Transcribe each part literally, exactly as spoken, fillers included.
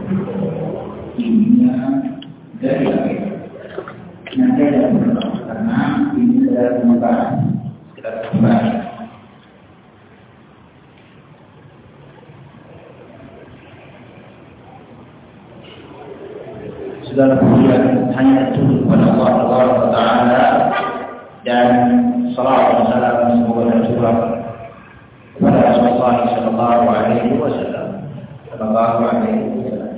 Ini dari akhir. Nanti ada karena ini adalah pembukaan. Kita kembali. Segala pujian hanya tertuju kepada Allah Taala dan salawat dan salam semoga tercurah kepada Rasulullah Sallallahu Alaihi Wasallam. Sallallahu Alaihi Wasallam.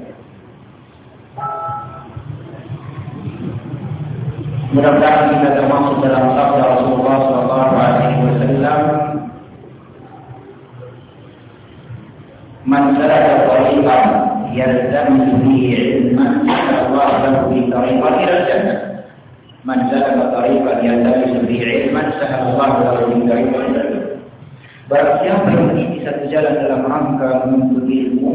Mudah-mudahan kita termasuk dalam sabda Rasulullah Sallallahu Alaihi Wasallam, "Man salaka tariqan yalzam bihi ilman, Allah lahu bi tariqan ila jannah. Man salaka tariqan yalzam bihi ilman, Allah lahu bi tariqan ila jannah." Barang siapa yang mengikuti satu jalan dalam rangka menuntut ilmu,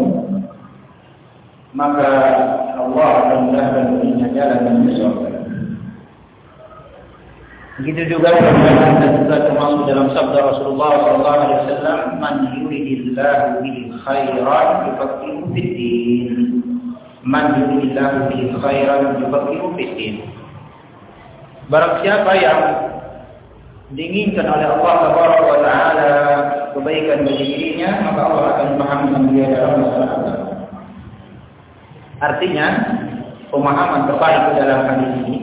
maka Allah akan mudahkan baginya jalan menuju surga. Begitu juga dan juga termasuk dalam sabda Rasulullah sallallahu alaihi wasallam, "Man yuridillahu bihi khairan yufaqihuhu fid-din." Man yuridillahu bihi khairan yufaqihuhu fid-din. Barang siapa yang diinginkan oleh Allah Subhanahu wa taala kebaikan bagi dirinya, maka Allah akan memahamkan dia dalam masalah agama. Artinya, pemahaman terbaik dalam hadis ini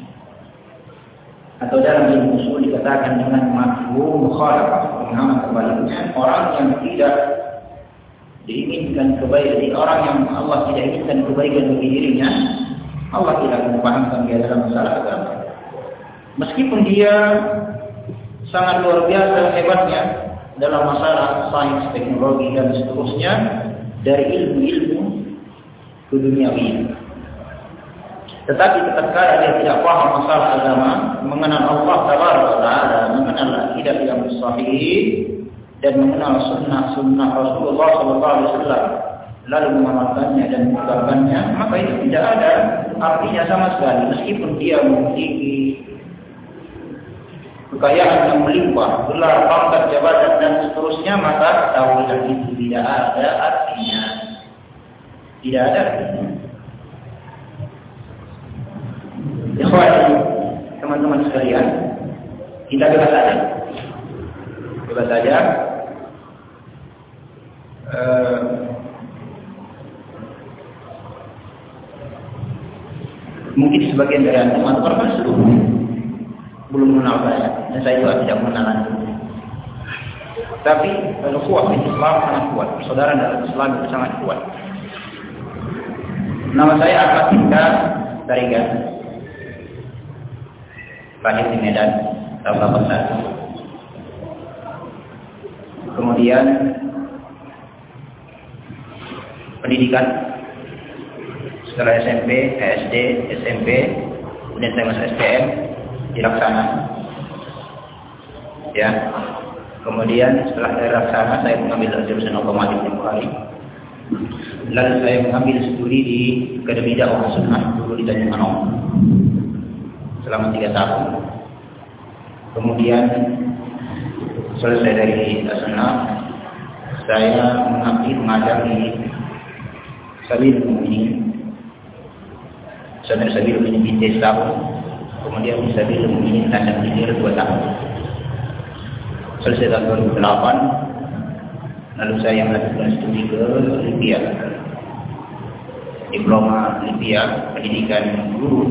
atau dalam ilmu usul dikatakan dengan mafhum mukhalafah. Pemahaman terbaiknya orang yang tidak diinginkan kebaikan, orang yang Allah tidak inginkan kebaikan bagi dirinya, Allah tidak akan memahamkan dia dalam masalah agama. Meskipun dia sangat luar biasa hebatnya dalam masalah sains, teknologi dan seterusnya dari ilmu-ilmu keduniawian, tetapi tatkala dia tidak paham masalah agama, mengenal Allah Taala, mengenal akidah yang sahih dan mengenal sunnah-sunnah Rasulullah Sallallahu Alaihi Wasallam, lalu mengamalkannya dan menegakkannya, maka itu tidak ada artinya sama sekali. Meskipun dia memiliki kekayaan yang melimpah, gelar, pangkat, jabatan dan seterusnya, maka tauhid itu tidak ada artinya. Tidak ada artinya. Ikhwan, teman-teman sekalian, kita bebas saja, bebas saja. Uh, mungkin sebagian dari antum atau seluruhnya belum mengenal saya, dan saya juga tidak mengenal antum. Tapi ukhuwah Islam sangat kuat, persaudaraan dalam Islam itu sangat kuat. Nama saya Ahmad Tika Tarigan, lahir di Medan tahun delapan puluh satu. Kemudian pendidikan setelah S M P, S D, S M P, kemudian saya masuk S T M di Laksana. Ya. Kemudian setelah dari Laksana saya mengambil jurusan otomotif di Bali. Lalu saya mengambil studi di Akademi Dakwah Sunnah dulu di Tanjung Anong selama tiga tahun. Kemudian selesai dari Sunnah, saya mengabdi mengajar di Sabil Mu'minin, Sabil Sabil Mu'minin Binti setahun, kemudian di Sabil Mu'minin Tanjung Pinggir dua tahun. Selesai tahun dua ribu delapan, lalu saya melanjutkan studi ke Libya, diploma Libya, pendidikan guru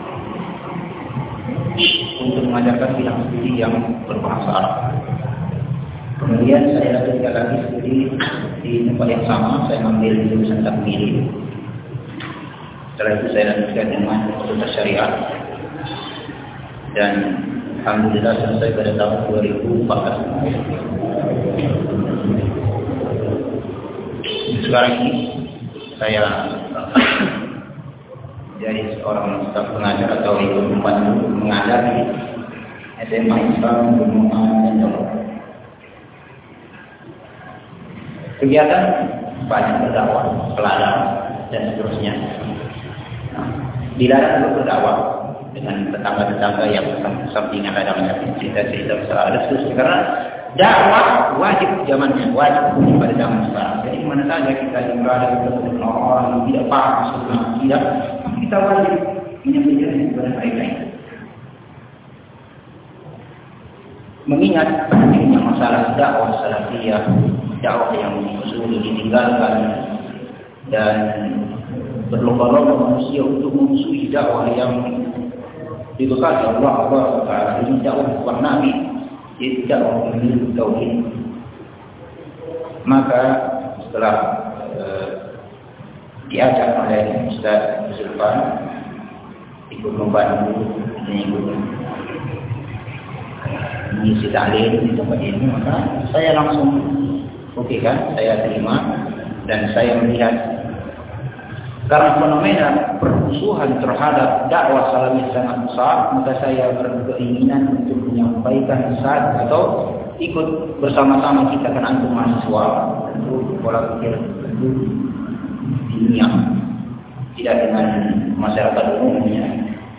untuk mengajarkan bidang studi yang berbahasa Arab. Kemudian saya lanjutkan lagi studi di tempat yang sama, saya mengambil jurusan takmil. Setelah itu saya lanjutkan dengan fakultas syariat dan alhamdulillah selesai pada tahun dua ribu empat belas. Sekarang ini saya jadi seorang staf pengajar atau ikut membantu mengajar di S M A Islam Gunungan dan Jawa. Kegiatan banyak berdakwah, pelajar dan seterusnya. Nah, dilarang untuk berdakwah dengan tetangga-tetangga yang sampingan adanya cerita-cerita besar ada seterusnya, karena dakwah wajib zamannya, wajib pada zaman sekarang. Jadi mana saja kita yang berada di tengah orang yang tidak paham tentang akidah, kita wajib menyampaikan kepada mereka ini. Mengingat pentingnya masalah dakwah salafiyah, dakwah yang sudah ditinggalkan dan berlomba-lomba manusia untuk memusuhi dakwah yang dibekali Allah Subhanahu wa taala, ini dakwah bukan nabi, yaitu dakwah menuju tauhid. Maka setelah eh, diajak oleh Ustaz Zulfan ikut membantu mengikut mengisi taklim di tempat ini, maka saya langsung oke okay kan, saya terima dan saya melihat karena fenomena permusuhan terhadap dakwah salafiyah sangat besar, maka saya berkeinginan untuk menyampaikan saat atau ikut bersama-sama kita kan antum mahasiswa untuk pola pikir dunia, tidak dengan masyarakat umumnya.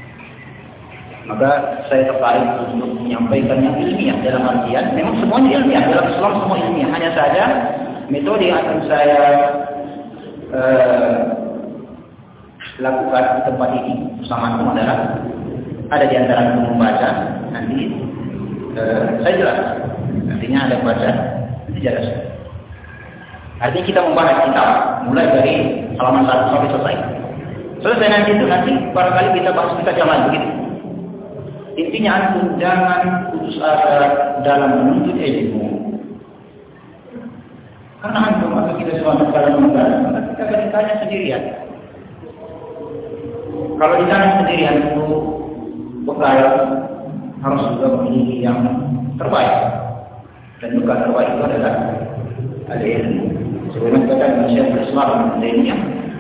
Maka saya tertarik untuk menyampaikan yang ilmiah dalam artian memang semuanya ilmiah, dalam Islam semua ilmiah, hanya saja metode yang akan saya uh, lakukan di tempat ini bersama teman adalah ada di antara yang membaca nanti uh, saya jelaskan, artinya ada baca nanti jelas. Artinya kita membahas kitab mulai dari halaman satu sampai selesai. Selesai nanti itu nanti barangkali kita bahas kita jalan begitu. Intinya antum jangan putus asa dalam menuntut ilmu. Karena antum atau kita semua dalam mencari, maka kita akan ditanya sendirian. Kalau ditanya sendirian itu bekal harus juga memiliki yang terbaik. Dan juga terbaik itu adalah ada ilmu. Sebagaimana kata manusia bersama ilmunya.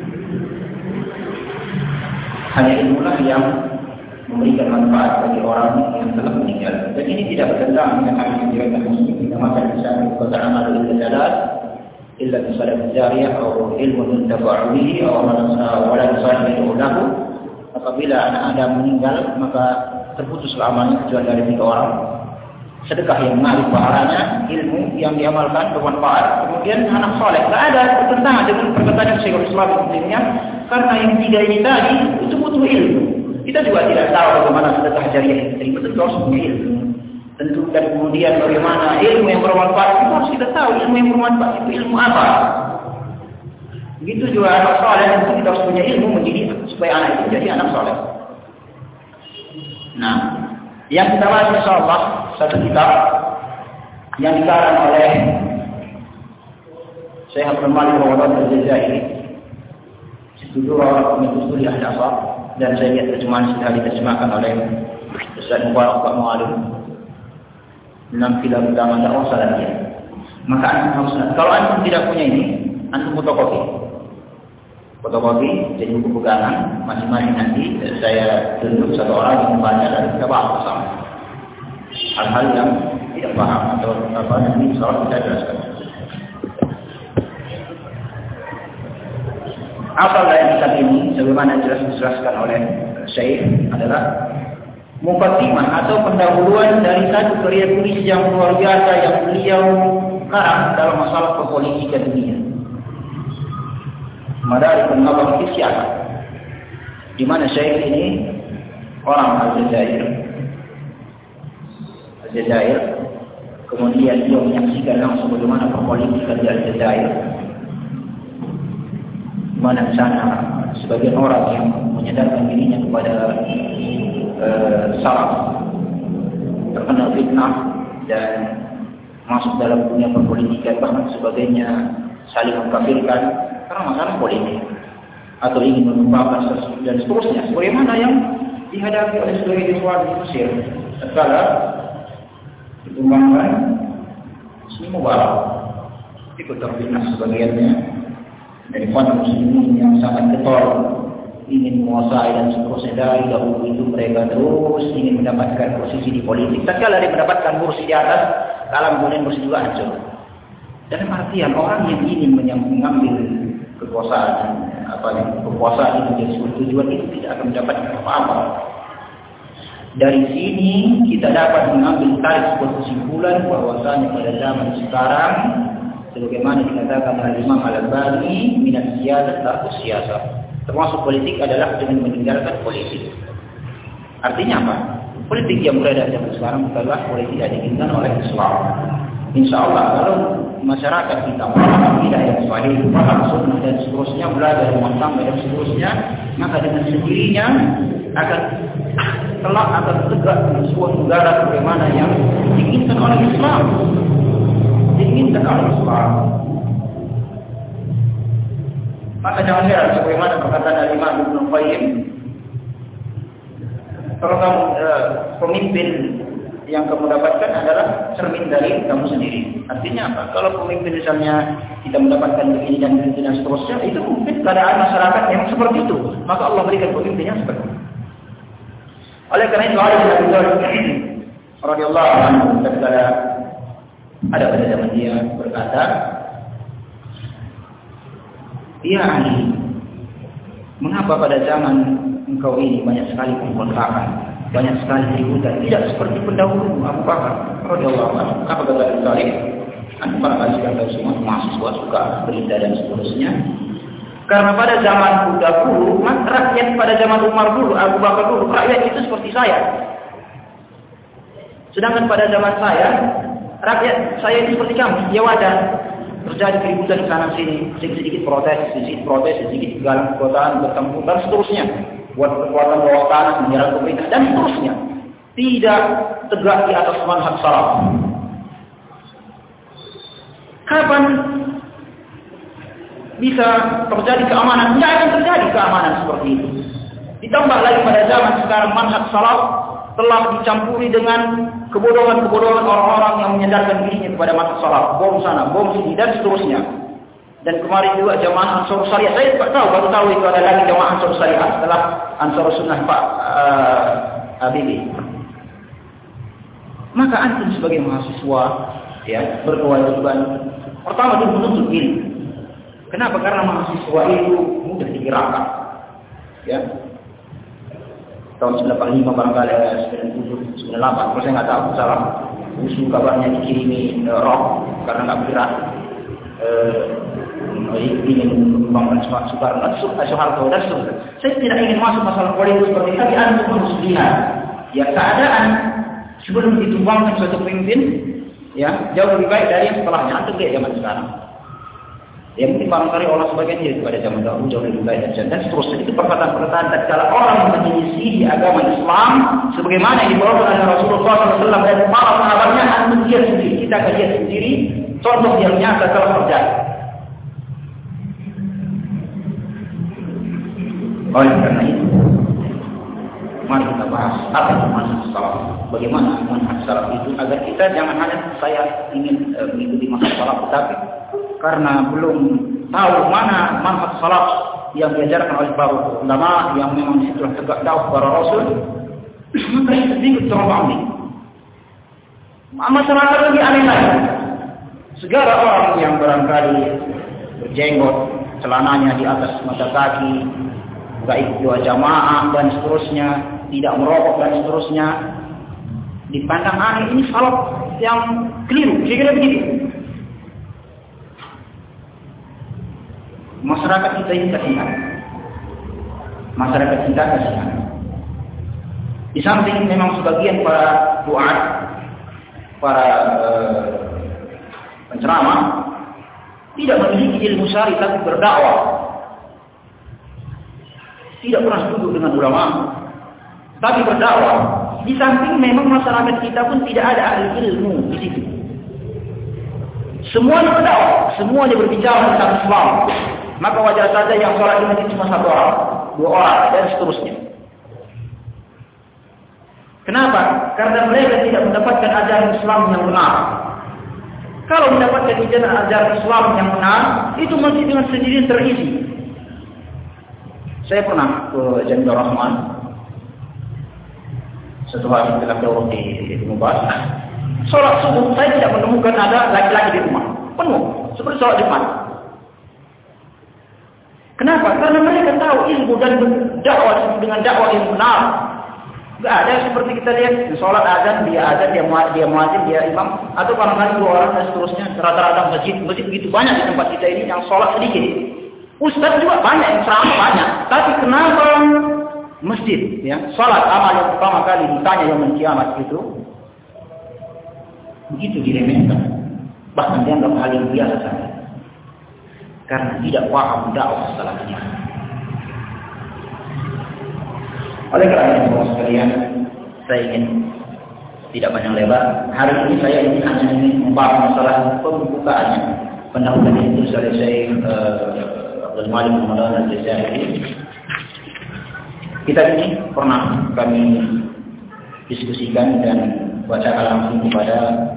Hanya ilmulah yang memberikan manfaat bagi orang yang telah meninggal. Dan ini tidak bertentangan dengan hadis riwayat Muslim. Kita makan misalnya perkataan amal illa jalat illa bisalat jariyah atau ilmu yuntafa'u bihi atau wala yusallihu lahu. Apabila anak Adam meninggal maka terputus amalnya kecuali dari tiga orang. Sedekah yang mengalir pahalanya, ilmu yang diamalkan bermanfaat, kemudian anak soleh. Tidak ada bertentangan dengan perkataan Syekhul Islam Muslimnya, karena yang tiga ini tadi itu butuh ilmu. Kita juga tidak tahu bagaimana sedekah jariah itu diterima, tentu harus punya ilmu. Tentu dan kemudian bagaimana ilmu yang bermanfaat itu harus kita tahu. Ilmu yang bermanfaat itu ilmu apa? Begitu juga anak soleh, tentu kita harus punya ilmu menjadi supaya anak itu jadi anak soleh. Nah, yang kita bahas insyaallah satu kitab yang dikarang oleh Syekh Abdul Malik Al-Jazairi, Studi Rawat Studi Al-Asar. Dan saya lihat terjemahan sudah diterjemahkan oleh Ustaz Mubarak Pak Mu'alim enam kitab utama dakwah salafiyah. Maka antum harus, kalau antum tidak punya ini, antum fotokopi. Fotokopi jadi buku pegangan masing-masing nanti saya tunjuk satu orang yang membaca dan kita bahas bersama. Hal-hal yang tidak paham atau apa nanti insyaallah kita jelaskan. Asal dari kitab ini, sebagaimana jelas dijelaskan oleh Syekh, adalah muqaddimah atau pendahuluan dari satu karya tulis yang luar biasa yang beliau karang dalam masalah perpolitikan dunia. Madarikun Nazar fi Siyasah, di mana Syekh ini orang Aljazair, Aljazair, kemudian dia menyaksikan langsung bagaimana perpolitikan di Aljazair. Mana di sana sebagian orang yang menyadarkan dirinya kepada uh, salaf terkena fitnah dan masuk dalam dunia perpolitikan, bahkan sebagainya saling mengkafirkan karena masalah politik atau ingin menumpahkan dan seterusnya. Sebagaimana yang dihadapi oleh sebagian ikhwan di Mesir tatkala ditumbangkan Husni Mubarak, ikut terfitnah sebagiannya dari kaum muslimin yang sangat getol ingin menguasai dan seterusnya. Dari dahulu itu mereka terus ingin mendapatkan posisi di politik. Tatkala dia mendapatkan kursi di atas, kalah kemudian kursi juga hancur. Dalam artian orang yang ingin mengambil kekuasaan, apa yang kekuasaan itu menjadi sebuah tujuan, itu tidak akan mendapatkan apa-apa. Dari sini kita dapat mengambil tarik sebuah kesimpulan bahwasanya pada zaman sekarang Sebagaimana dikatakan oleh Imam Al-Albani, minat siyasat tarkus siyasat. Termasuk politik adalah dengan meninggalkan politik. Artinya apa? Politik yang berada zaman sekarang adalah politik yang diinginkan oleh Islam. Insya Allah kalau masyarakat kita memahami akidah yang sahih, paham sunnah dan seterusnya, belajar rumah tangga dan seterusnya, maka dengan sendirinya akan telah akan tegak sebuah negara bagaimana yang diinginkan oleh Islam, diinginkan oleh Islam. Maka jangan heran sebagaimana perkataan Imam Ibnu Qayyim, program uh, pemimpin yang kamu dapatkan adalah cermin dari kamu sendiri. Artinya apa? Kalau pemimpin misalnya kita mendapatkan begini dan begini dan seterusnya, itu mungkin keadaan masyarakat yang seperti itu. Maka Allah berikan pemimpin yang seperti itu. Oleh karena itu Ali bin Abi Thalib radhiyallahu anhu taala ada pada zaman dia berkata, "Ya Ali, mengapa pada zaman engkau ini banyak sekali pemberontakan, banyak sekali keributan, tidak seperti pendahulu Abu Bakar radhiyallahu anhu?" Apa kata Abi Thalib? Anda para kita tahu semua mahasiswa suka berita dan seterusnya. Karena pada zaman dahulu, rakyat pada zaman Umar dulu, Abu Bakar dulu, rakyat itu seperti saya. Sedangkan pada zaman saya, rakyat saya itu seperti kamu, ya wajar. Terjadi keributan di sana sini, sedikit protes, sedikit protes, sedikit galang kekuatan, bertempur dan seterusnya. Buat kekuatan bawah tanah, menyerang pemerintah dan seterusnya. Tidak tegak di atas manhaj salaf. Kapan bisa terjadi keamanan? Tidak akan terjadi keamanan seperti itu. Ditambah lagi pada zaman sekarang manhaj salaf telah dicampuri dengan kebodohan-kebodohan orang-orang yang menyandarkan dirinya kepada manhaj salaf, bom sana, bom sini dan seterusnya. Dan kemarin juga jamaah Ansar Syariah, saya tidak tahu, baru tahu itu ada lagi jamaah Ansar Syariah setelah Ansar Sunnah Pak uh, Habibie. Maka antum sebagai mahasiswa ya berkewajiban pertama dulu menuntut ilmu. Kenapa? Karena mahasiswa itu mudah digerakkan. Ya. Tahun sembilan puluh lima barangkali, sembilan puluh, sembilan puluh delapan, kalau saya nggak tahu salah. Usul kabarnya dikirimi uh, roh karena nggak bergerak. Uh, ingin membangun Soekarno, Soeharto dan seterusnya. Saya tidak ingin masuk masalah politik seperti tadi. Antum harus lihat ya keadaan sebelum ditumbangkan suatu pemimpin, ya jauh lebih baik dari yang setelahnya. Antum lihat zaman sekarang. Ya mungkin barangkali orang sebagian dia pada zaman dahulu jauh lebih baik dan, dan seterusnya. Itu perkataan-perkataan tatkala orang yang menyelisih agama Islam sebagaimana yang dibawa oleh Rasulullah shallallahu alaihi wasallam dan para sahabatnya, antum lihat sendiri, kita akan lihat sendiri contoh yang nyata telah terjadi. Oleh karena itu, mari kita bahas apa itu manhaj salaf. Bagaimana manhaj salaf itu agar kita jangan hanya saya ingin uh, mengikuti manhaj salaf, tetapi karena belum tahu mana manhaj salaf yang diajarkan oleh para ulama yang memang setelah tegak dakwah para rasul, maka itu sedikit terombang ambing. Masyarakat lebih aneh lagi. Segala orang yang barangkali berjenggot, celananya di atas mata kaki, nggak ikut doa jamaah dan seterusnya, tidak merokok dan seterusnya, dipandang aneh. Ini salaf yang keliru, kira-kira begitu. Masyarakat kita ini kasihan. Masyarakat kita kasihan. Di samping memang sebagian para duat, para uh, penceramah tidak memiliki ilmu syar'i tapi berdakwah. Tidak pernah duduk dengan ulama, tapi berdakwah. Di samping memang masyarakat kita pun tidak ada ahli ilmu di situ. Semuanya berdakwah, semuanya berbicara tentang Islam. Maka wajar saja yang sholat ini cuma satu orang, dua orang, dan seterusnya. Kenapa? Karena mereka tidak mendapatkan ajaran Islam yang benar. Kalau mendapatkan ajaran Islam yang benar, itu masih dengan sendiri terisi. Saya pernah ke Jami'ah Rahman. Satu hari setelah daurah di Mubas, sholat subuh saya tidak menemukan ada laki-laki di rumah. Penuh, seperti sholat Jumat. Kenapa? Karena mereka tahu ilmu dan dakwah dengan dakwah yang benar. Enggak ada seperti kita lihat sholat azan, dia azan, dia muadzin, dia muadzin, dia imam, atau barangkali dua orang dan seterusnya. Rata-rata masjid, masjid begitu banyak di tempat kita ini yang sholat sedikit. Ustaz juga banyak, yang ceramah banyak. Tapi kenapa masjid, ya, sholat amal yang pertama kali ditanya yaumul kiamat itu begitu diremehkan, bahkan dianggap hal yang biasa saja, karena tidak paham dakwah salafiyah. Oleh karena itu, sekalian, saya ingin tidak panjang lebar. Hari ini saya ini hanya ingin membahas masalah pembukaannya. Pendahuluan itu oleh Syekh uh, Abdul Malik Ramadan Al-Jazairi. Kita ini pernah kami diskusikan dan bacakan langsung kepada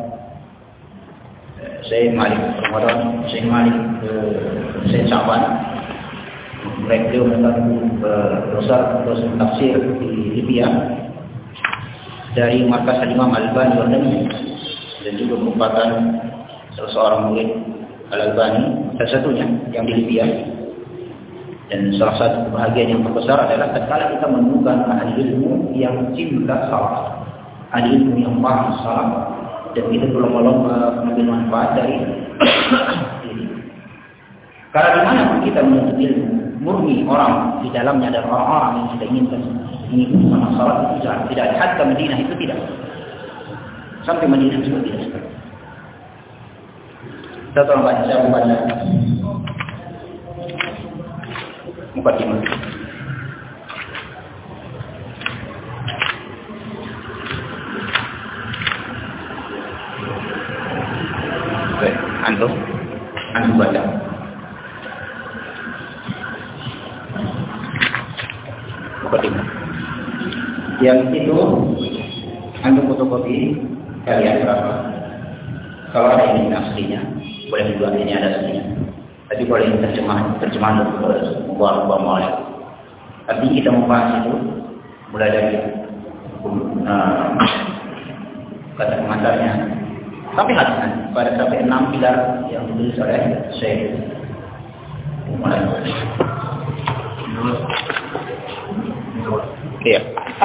Syekh Malik Ramadan, Syekh Malik uh, Syekh Sa'ban. Mereka melakukan dosa dosa tafsir di Libya dari markas Imam Al-Albani Yordania, dan juga merupakan salah seorang murid Al-Albani, salah satunya yang di Libya. Dan salah satu kebahagiaan yang terbesar adalah tatkala kita menemukan ahli ilmu yang cinta salaf, ahli ilmu yang paham salaf, dan kita berlomba-lomba mengambil manfaat dari ini. Karena di mana pun kita menuntut ilmu murni, orang di dalamnya ada orang-orang yang kita inginkan mengikuti sama salat itu tidak tidak hatta Madinah itu tidak, sampai Madinah juga tidak sekali. Kita tolong baca, saya membaca mukadimah. Baik, antum antum baca. Yang itu antum fotokopi kalian berapa? Kalau ada ini aslinya, boleh juga ini ada aslinya. Tapi kalau ini terjemahan, terjemahan membuat mulai. Tapi kita membahas itu mulai dari uh, kata pengantarnya sampai hadisnya pada sampai enam pilar yang ditulis oleh Syekh. Mulai. Iya.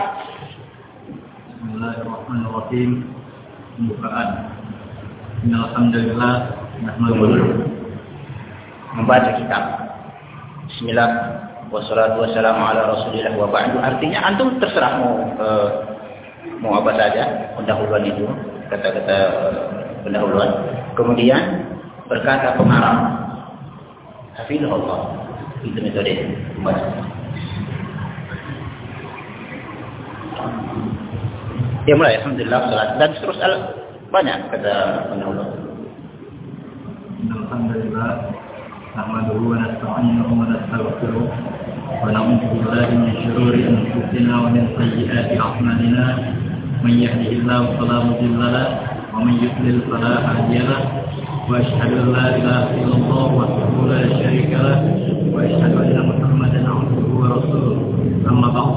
Bismillahirrahmanirrahim. Pembukaan. Alhamdulillah. Nahmaduhu. Membaca kitab. Bismillah. Wassalatu wassalamu ala Rasulillah wa ba'du. Artinya antum terserah mau uh, mau apa saja pendahuluan itu, kata-kata uh, pendahuluan. Kemudian berkata pengarang. Hafizahullah. Itu metode membaca. Ya mulai, alhamdulillah, salat dan terus banyak kata pendahulu. Alhamdulillah, nahmaduhu wa nasta'inuhu wa nastaghfiruh wa na'udzu billahi min shururi anfusina wa min sayyiati a'malina. Man yahdihillahu fala mudilla lahu wa man yudlil fala hadiya lahu. Wa asyhadu an la ilaha illallah wahdahu la syarika lahu wa asyhadu anna Muhammadan 'abduhu wa rasuluh. Amma ba'd.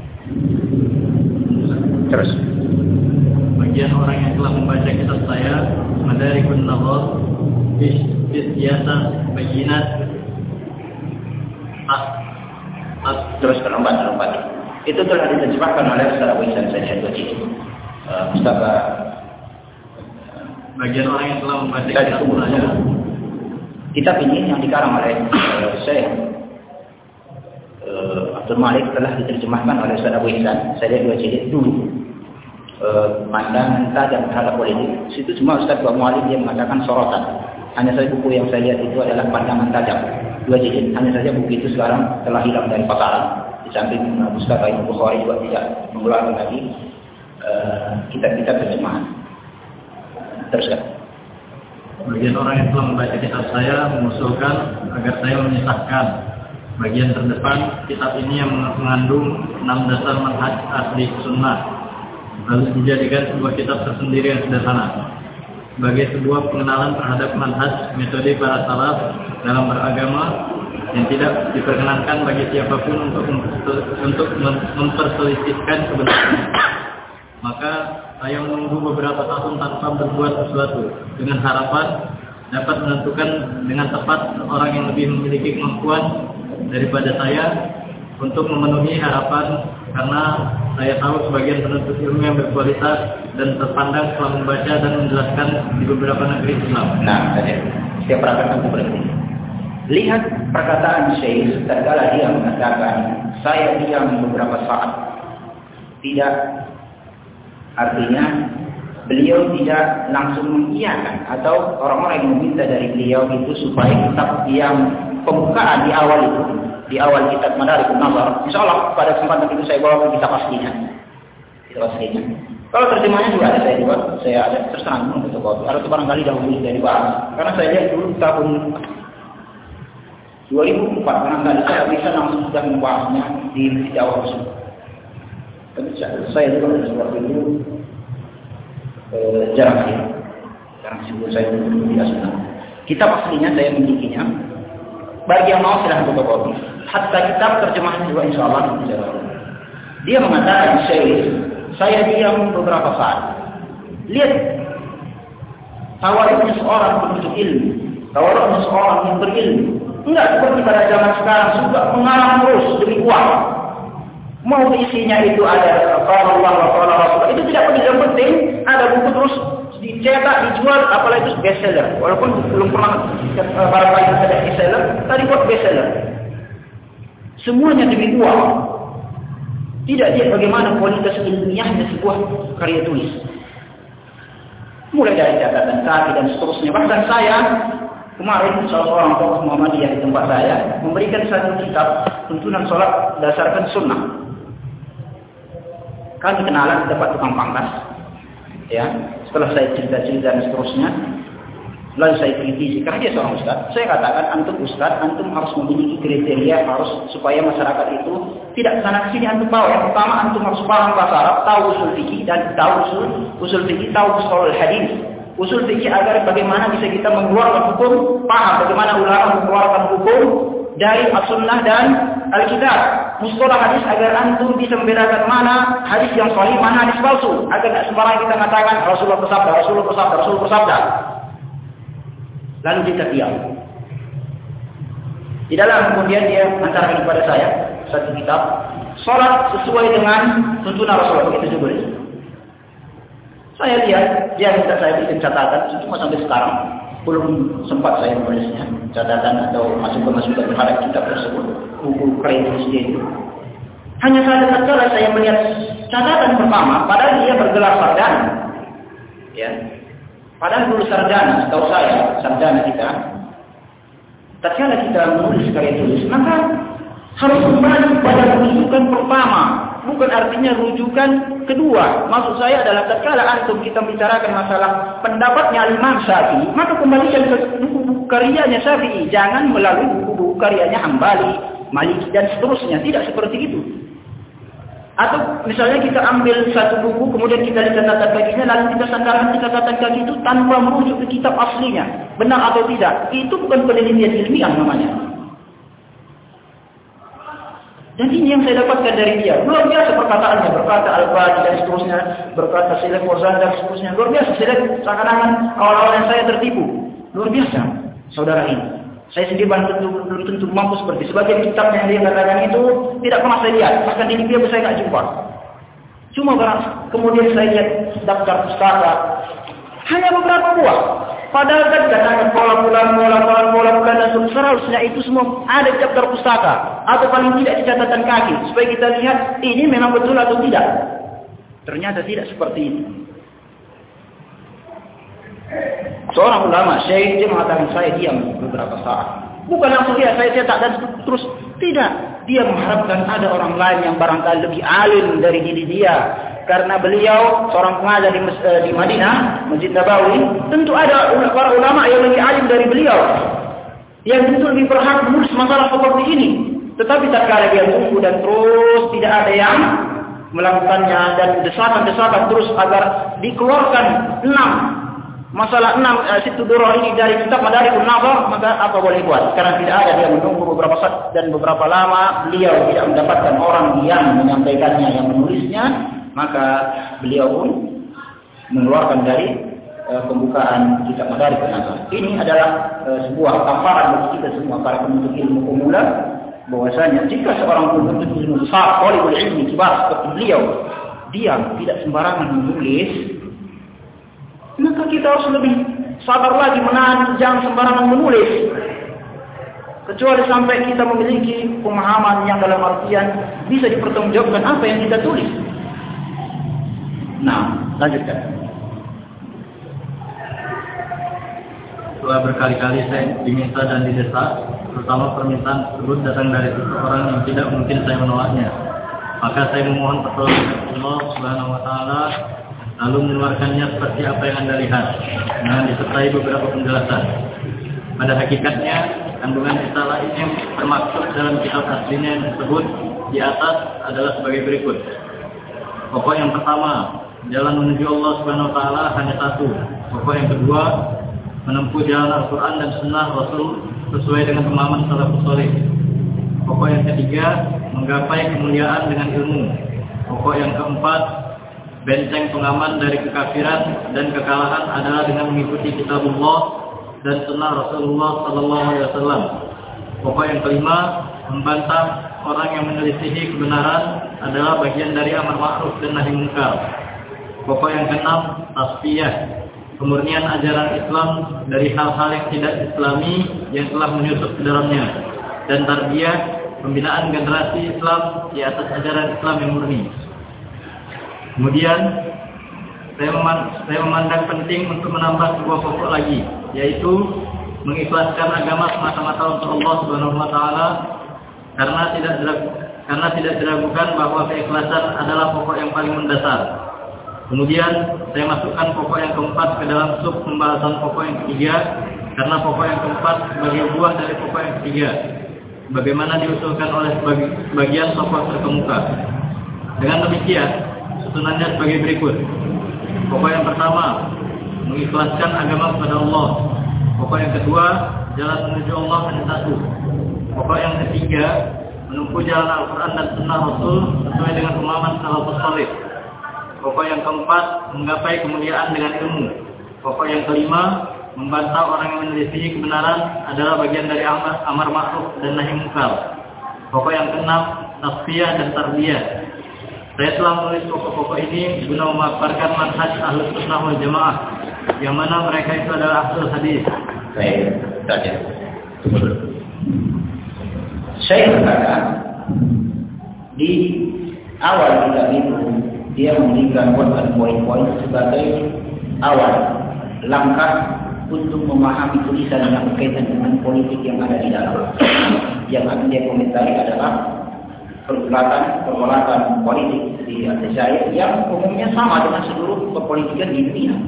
Terus bagian orang yang telah membaca kitab saya Madarikun Nazar Bisyasa Bayinat at, at, terus terlambat terlambat itu telah diterjemahkan oleh Ustaz Abu Ihsan Said Al-Wajid. uh, Mustafa bagian orang yang telah membaca kitab saya. Kitab ini yang dikarang oleh uh, Syekh uh, Abdul Malik telah diterjemahkan oleh Ustaz Abu Ihsan Said Al-Wajid dulu. Uh, pandangan tajam terhadap politik. Situ cuma Ustaz Abu Malik dia mengatakan sorotan. Hanya saja buku yang saya lihat itu adalah pandangan tajam dua jilid. Hanya saja buku itu sekarang telah hilang dari pasaran. Di samping uh, Mustafa Ibn Bukhari juga tidak mengeluarkan lagi uh, kitab-kitab terjemahan. Teruskan. Bagian orang yang telah membaca kitab saya mengusulkan agar saya memisahkan bagian terdepan kitab ini yang mengandung enam dasar manhaj asli sunnah, lalu dijadikan sebuah kitab tersendiri yang sederhana sebagai sebuah pengenalan terhadap manhaj metode para salaf dalam beragama yang tidak diperkenankan bagi siapapun untuk untuk memperselisihkan kebenaran. Maka saya menunggu beberapa tahun tanpa berbuat sesuatu dengan harapan dapat menentukan dengan tepat orang yang lebih memiliki kemampuan daripada saya untuk memenuhi harapan karena saya tahu sebagian penuntut ilmu yang berkualitas dan terpandang telah membaca dan menjelaskan di beberapa negeri Islam. Nah, setiap perkataan itu berarti. Lihat perkataan Syekh tatkala dia mengatakan saya diam beberapa saat. Tidak, artinya beliau tidak langsung mengiyakan atau orang-orang yang meminta dari beliau itu supaya kitab yang pembukaan di awal itu, di awal kitab Madarikun Nazar, insyaallah pada kesempatan itu saya bawa kitab aslinya. Kitab aslinya. Kalau terjemahnya juga ada saya buat, saya ada terserah untuk fotokopi. Atau barangkali dahulu sudah dibahas. Karena saya lihat dulu tahun dua ribu empat barangkali saya bisa langsung sudah membahasnya di Masjid Awal tersebut. Tapi saya juga pada waktu itu eh, jarang sih, jarang sibuk saya dulu di Asuna. Kitab aslinya saya memilikinya. Bagi yang mau silahkan fotokopi. Hatta kitab terjemahan juga insya Allah bisa. Dia mengatakan Syekh, saya diam beberapa saat. Lihat tawariknya seorang penuntut ilmu, tawariknya seorang yang berilmu. Enggak seperti pada zaman sekarang sudah mengarang terus demi uang. Mau isinya itu ada qala Allah wa qala Rasul. Itu tidak penting, yang penting ada buku terus dicetak, dijual, apalagi itu bestseller. Walaupun belum pernah barangkali ada bestseller, tadi buat bestseller. Semuanya demi uang. Tidak lihat bagaimana kualitas ilmiahnya sebuah karya tulis. Mulai dari catatan kaki dan seterusnya. Bahkan saya kemarin salah seorang tokoh Muhammadiyah di tempat saya memberikan satu kitab tuntunan sholat berdasarkan sunnah. Kami kenalan di tempat tukang pangkas. Ya, setelah saya cerita-cerita dan seterusnya, lalu saya kritisi karena dia seorang ustaz. Saya katakan antum ustaz, antum harus memiliki kriteria harus supaya masyarakat itu tidak sana sini antum bawa. Yang pertama antum harus paham bahasa Arab, tahu usul fikih dan tahu usul usul fikih, tahu usul hadis. Usul fikih agar bagaimana bisa kita mengeluarkan hukum, paham bagaimana ulama mengeluarkan hukum dari as-sunnah dan al-kitab. Mustalah hadis agar antum bisa membedakan mana hadis yang sahih, mana hadis palsu. Agar tidak sembarangan kita mengatakan Rasulullah bersabda, Rasulullah bersabda, Rasulullah bersabda. Lalu kita diam. Di dalam kemudian dia mengantarkan kepada saya satu kitab, salat sesuai dengan tuntunan Rasulullah, begitu juga. Saya lihat dia minta saya bikin catatan, cuma sampai sekarang belum sempat saya menulisnya catatan atau masukan-masukan terhadap kitab tersebut, buku kredit dia itu. Hanya saja tatkala saya melihat catatan pertama, padahal dia bergelar sarjana, ya, padahal dulu sarjana, setahu saya sarjana kita. Tatkala kita menulis karya tulis, maka harus kembali pada rujukan pertama, bukan artinya rujukan kedua. Maksud saya adalah tatkala antum kita bicarakan masalah pendapatnya Imam Syafi'i, maka kembalikan ke buku-buku karyanya Syafi'i, jangan melalui buku-buku karyanya Hambali, Maliki dan seterusnya. Tidak seperti itu. Atau misalnya kita ambil satu buku, kemudian kita lihat catatan kakinya, lalu kita sandarkan di catatan kaki itu tanpa merujuk ke kitab aslinya, benar atau tidak. Itu bukan penelitian ilmiah namanya. Dan ini yang saya dapatkan dari dia. Luar biasa perkataannya, berkata Al-Bani dan seterusnya, berkata Syekh Fauzan dan seterusnya. Luar biasa, saya lihat seakan-akan awal-awal yang saya tertipu. Luar biasa, saudara ini. Saya sendiri belum tentu, tentu mampu seperti sebagian kitab yang dia katakan itu tidak pernah saya lihat. Bahkan di Libya saya tidak jumpa. Cuma kemudian saya lihat daftar pustaka. Hanya beberapa buah. Padahal kan katakan pola bulan, pola bulan, pola bulan dan seterusnya itu semua ada di daftar pustaka atau paling tidak di catatan kaki supaya kita lihat ini memang betul atau tidak. Ternyata tidak seperti itu. Seorang ulama, Syekh, dia mengatakan saya diam beberapa saat. Bukan langsung dia saya cetak dan terus tidak. Dia mengharapkan ada orang lain yang barangkali lebih alim dari diri dia. Karena beliau seorang pengajar di, di Madinah, Masjid Nabawi, tentu ada para ulama yang lebih alim dari beliau, yang tentu lebih berhak menulis masalah seperti ini. Tetapi tatkala dia tunggu dan terus tidak ada yang melakukannya dan desakan-desakan terus agar dikeluarkan enam masalah enam eh, situ durah ini dari kitab Madarikun Nazar, maka apa boleh buat? Karena tidak ada dia menunggu beberapa saat dan beberapa lama beliau tidak mendapatkan orang yang menyampaikannya, yang menulisnya. Maka beliau pun mengeluarkan dari uh, pembukaan kitab Madarikun Nazar. Ini adalah uh, sebuah tamparan bagi kita semua para penuntut ilmu pemula bahwasanya jika seorang penuntut ilmu besar, talibul ilmi kibar seperti beliau, diam, tidak sembarangan menulis, maka kita harus lebih sabar lagi menahan, jangan sembarangan menulis. Kecuali sampai kita memiliki pemahaman yang dalam artian bisa dipertanggungjawabkan apa yang kita tulis. Nah, lanjutkan. Setelah berkali-kali saya diminta dan didesak, terutama permintaan tersebut datang dari seseorang yang tidak mungkin saya menolaknya. Maka saya memohon pertolongan Allah Subhanahu wa taala, lalu mengeluarkannya seperti apa yang Anda lihat, dengan disertai beberapa penjelasan. Pada hakikatnya, kandungan risalah ini yang termaksud dalam kitab aslinya yang disebut di atas adalah sebagai berikut. Pokok yang pertama, jalan menuju Allah Subhanahu wa taala hanya satu. Pokok yang kedua, menempuh jalan Al-Quran dan Sunnah Rasul sesuai dengan pemahaman salafus saleh. Pokok yang ketiga, menggapai kemuliaan dengan ilmu. Pokok yang keempat, benteng pengaman dari kekafiran dan kekalahan adalah dengan mengikuti kitabullah dan Sunnah Rasulullah Sallallahu Alaihi Wasallam. Pokok yang kelima, membantah orang yang menyelisihi kebenaran adalah bagian dari amar ma'ruf dan nahi munkar. Pokok yang keenam, tasfiyah, kemurnian ajaran Islam dari hal-hal yang tidak Islami yang telah menyusup ke dalamnya, dan tarbiyah, pembinaan generasi Islam di atas ajaran Islam yang murni. Kemudian saya, memand- saya memandang penting untuk menambah sebuah pokok lagi, yaitu mengikhlaskan agama semata-mata untuk Allah Subhanahu wa taala, karena tidak diragu- karena tidak diragukan bahwa keikhlasan adalah pokok yang paling mendasar. Kemudian saya masukkan pokok yang keempat ke dalam sub pembahasan pokok yang ketiga, karena pokok yang keempat sebagai buah dari pokok yang ketiga, bagaimana diusulkan oleh sebagian tokoh terkemuka. Dengan demikian, susunannya sebagai berikut. Pokok yang pertama, mengikhlaskan agama kepada Allah. Pokok yang kedua, jalan menuju Allah hanya satu. Pokok yang ketiga, menempuh jalan Al-Quran dan Sunnah Rasul sesuai dengan pemahaman salafus saleh. Pokok yang keempat, menggapai kemuliaan dengan ilmu. Pokok yang kelima, membantah orang yang menyelisihi kebenaran adalah bagian dari amar, amar ma'ruf dan nahi munkar. Pokok yang keenam, tasfiyah dan tarbiyah. Saya telah menulis pokok-pokok ini guna memaparkan manhaj Ahlus Sunnah wal Jamaah, yang mana mereka itu adalah ahlul hadis. Baik, saja. Saya berkata di awal kitab itu dia memberikan poin-poin sebagai awal langkah untuk memahami tulisan yang berkaitan dengan politik yang ada di dalam. Yang akan dia komentari adalah pergulatan pergulatan politik di Aljazair yang umumnya sama dengan seluruh perpolitikan di dunia.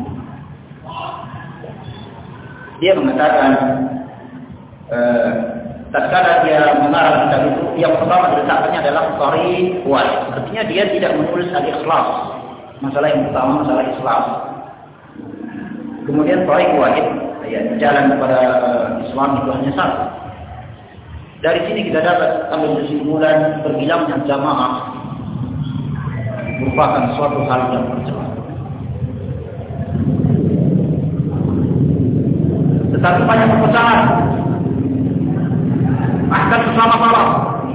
Dia mengatakan eh, tatkala dia mengarang kitab itu, yang pertama diletakkannya adalah Tariq Wal. Artinya dia tidak menulis al-ikhlas. Masalah yang pertama masalah Islam. Kemudian Tariq Wal, ya, jalan kepada Islam itu hanya satu. Dari sini kita dapat ambil kesimpulan berbilangnya jamaah merupakan suatu hal yang tercela. Tetapi banyak perpecahan, bahkan sesama salaf.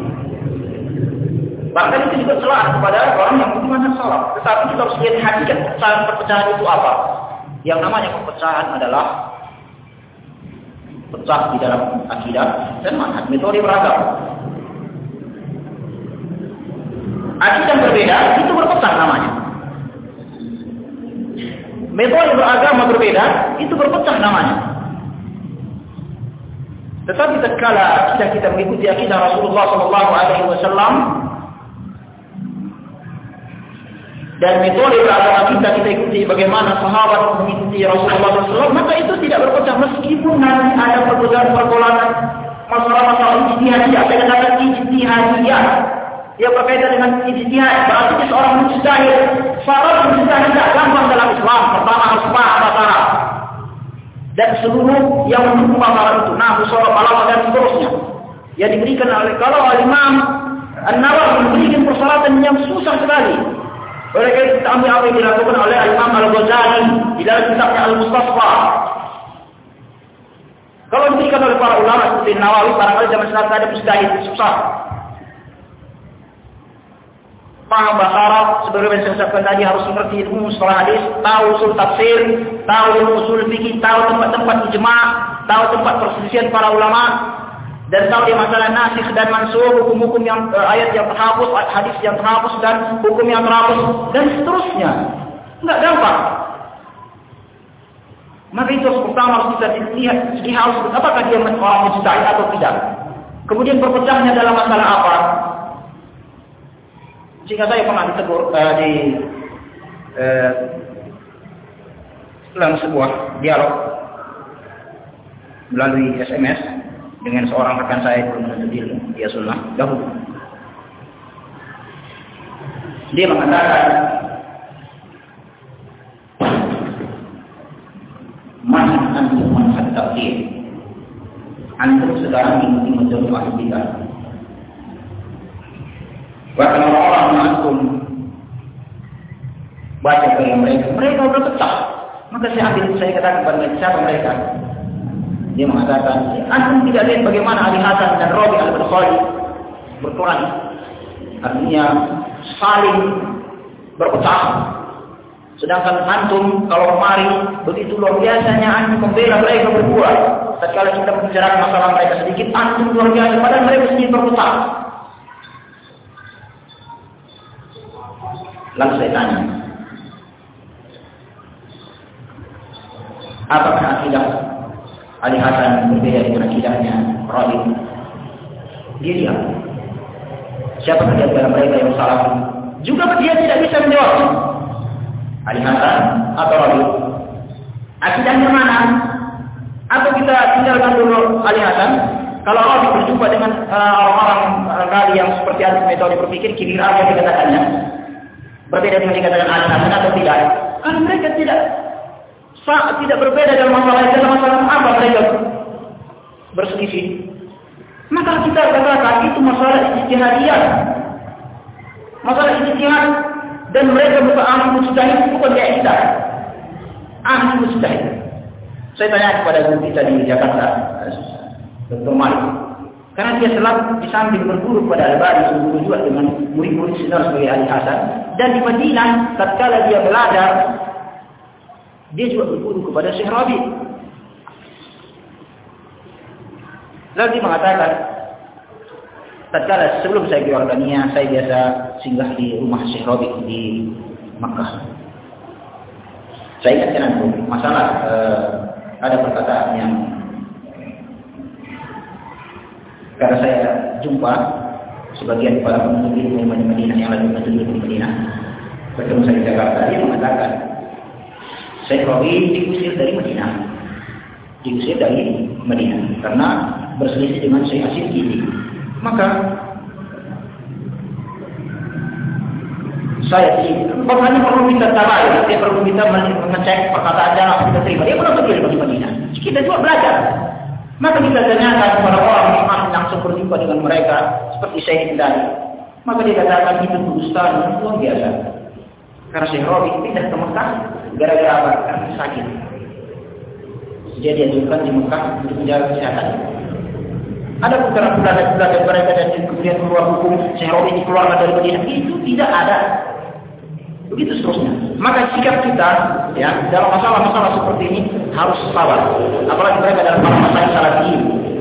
Bahkan itu juga celah kepada orang yang beriman salaf. Tetapi kita harus lihat hakikat perpecahan-perpecahan itu apa. Yang namanya perpecahan adalah pecah di dalam akidah dan manhaj, metode beragam. Akidah berbeda, itu berpecah namanya. Metode beragama berbeda, itu berpecah namanya. Tetapi tatkala kita kita mengikuti akidah Rasulullah Sallallahu Alaihi Wasallam dan metode beragama kita kita ikuti bagaimana sahabat mengikuti Rasulullah Sallallahu Alaihi Wasallam, maka itu tidak berpecah meskipun nanti ada perbedaan-perbedaan masalah-masalah ijtihadiyah. Saya katakan ijtihadiyah yang berkaitan dengan ijtihad, berarti seorang mujtahid, seorang mujtahid tidak gampang dalam Islam. Pertama harus paham bahasa Arab dan seluruh yang mendukung bahasa Arab itu, nah musyarah balagha dan seterusnya yang diberikan oleh kalau Imam An-Nawawi memberikan persyaratan yang susah sekali. Oleh karena itu kita ambil apa yang dilakukan oleh Imam Al-Ghazali di dalam kitabnya Al-Mustasfa. Kalau diberikan oleh para ulama seperti Nawawi, barangkali zaman sekarang ada mustahil, susah. Paham bahasa Arab, sebagaimana saya ucapkan tadi harus mengerti ilmu mustalah hadis, tahu usul tafsir, tahu ilmu usul fikih, tahu tempat-tempat ijma', tahu tempat perselisihan para ulama, dan tahu di masalah nasikh dan mansukh, hukum-hukum yang uh, ayat yang terhapus, hadis yang terhapus dan hukum yang terhapus dan seterusnya. Enggak gampang. Maka itu pertama harus kita lihat, dia harus apakah dia orang mujtahid atau tidak. Kemudian berpecahnya dalam masalah apa? Jika saya pernah ditegur uh, di uh, dalam sebuah dialog melalui S M S dengan seorang rekan saya yang menuntut ilmu, dia sunnah dahulu. Dia mengatakan, "Man antum man at-taqdir." Antum sekarang mengikuti majlis ahli bidah. Bahkan orang-orang yang antum baca dari mereka, mereka berpecah. Maka saya ambil, saya katakan kepada mereka, siapa mereka? Dia mengatakan, antum tidak lihat bagaimana Ali Hasan dan Rabi al-Bukhari berperang. Artinya saling berpecah. Sedangkan antum kalau kemari begitu luar biasanya antum membela mereka berdua. Tatkala kita membicarakan masalah mereka sedikit, antum luar biasa, padahal mereka sedikit berpecah. Lalu saya tanya, apakah akidah Ali Hasan berbeda dengan akidahnya Rabi? Dia diam. Siapa di antara mereka yang salah? Juga dia tidak bisa menjawab. Ali Hasan atau Rabi? Akidahnya mana? Atau kita tinggalkan dulu Ali Hasan? Kalau Rabi berjumpa dengan uh, orang-orang Rabi yang seperti ada metode berpikir kiri yang dikatakannya, berbeda dengan dikatakan Ali Hasan atau tidak? Karena mereka tidak tidak berbeda dalam masalah dalam masalah apa mereka berselisih. Maka kita katakan itu masalah ijtihadiyah, masalah ijtihad, dan mereka bukan ahli mujtahid, bukan kita ahli mujtahid. Saya tanya kepada guru kita di Jakarta, Doktor Malik, karena dia selalu di samping berguru pada Al-Bani, berguru juga dengan murid-murid senior sebagai Ali Hasan, dan di Madinah tatkala dia belajar, dia juga berguru kepada Syekh Rabi. Lalu dia mengatakan, tatkala sebelum saya ke Jordania, saya biasa singgah di rumah Syekh Rabi di Makkah. Saya ingatkan itu masalah uh, ada perkataan yang karena saya jumpa sebagian para penuntut ilmu di Madinah yang lagi menuntut ilmu di Madinah, bertemu saya di Jakarta, dia mengatakan, Syekh Rabi diusir dari Madinah, diusir dari Madinah karena berselisih dengan Syekh Asyid ini. Maka saya sih, bahkan perlu kita tabayun, dia perlu kita mengecek perkataan jangan kita terima. Dia pernah pergi dari Madinah. Kita juga belajar. Maka kita tanyakan kepada orang yang langsung berjumpa dengan mereka seperti saya ini tadi. Maka dia katakan itu kedustaan luar biasa. Karena Syekh Rabi pindah ke Mekah gara-gara apa? Karena sakit. Dia diajukan di Mekah untuk menjaga kesehatan. Ada beberapa belajar mereka dan kemudian keluar hukum Syekh Rabi dikeluarkan dari Madinah, itu tidak ada. Begitu seterusnya. Maka sikap kita ya dalam masalah-masalah seperti ini harus sabar. Apalagi mereka dalam masalah salafi.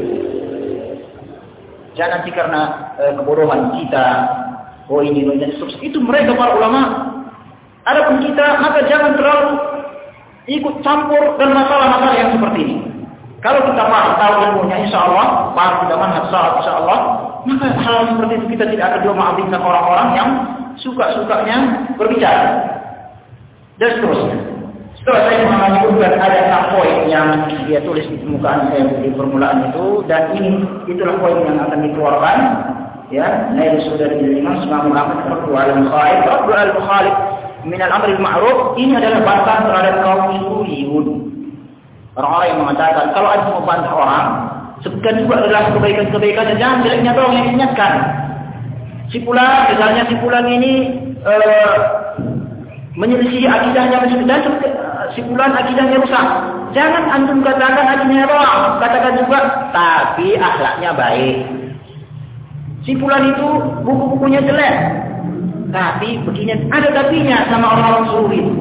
Jangan nanti karena e, kebodohan kita, oh ini, oh ini, dan seterusnya. Itu mereka para ulama. Adapun kita, maka jangan terlalu ikut campur dalam masalah-masalah yang seperti ini. Kalau kita paham tahu ilmunya, insya Allah, paham kita manhaj salaf, insya Allah, maka hal seperti itu kita tidak akan juga mengabaikan orang-orang yang suka-sukanya berbicara dan seterusnya. Setelah saya menyebutkan ada enam poin yang dia tulis di permukaan saya di permulaan itu, dan ini itulah poin yang akan dikeluarkan. Ya, Nabi sudah Imam Imam Ahmad Raddu al-Mukhalif, Raddu al-Mukhalif min al-amri al-ma'ruf, ini adalah bantahan terhadap kaum Yahudi. Orang-orang yang mengatakan kalau ada mau bantah orang, sebutkan juga adalah kebaikan-kebaikan dan jangan jeleknya doang yang diingatkan. Si fulan, misalnya si fulan ini uh, menyelisih akidahnya dan si fulan akidahnya rusak. Jangan antum katakan akidahnya doang, katakan juga tapi akhlaknya baik. Si fulan itu buku-bukunya jelek, tapi begini ada tapinya sama orang-orang suruh itu.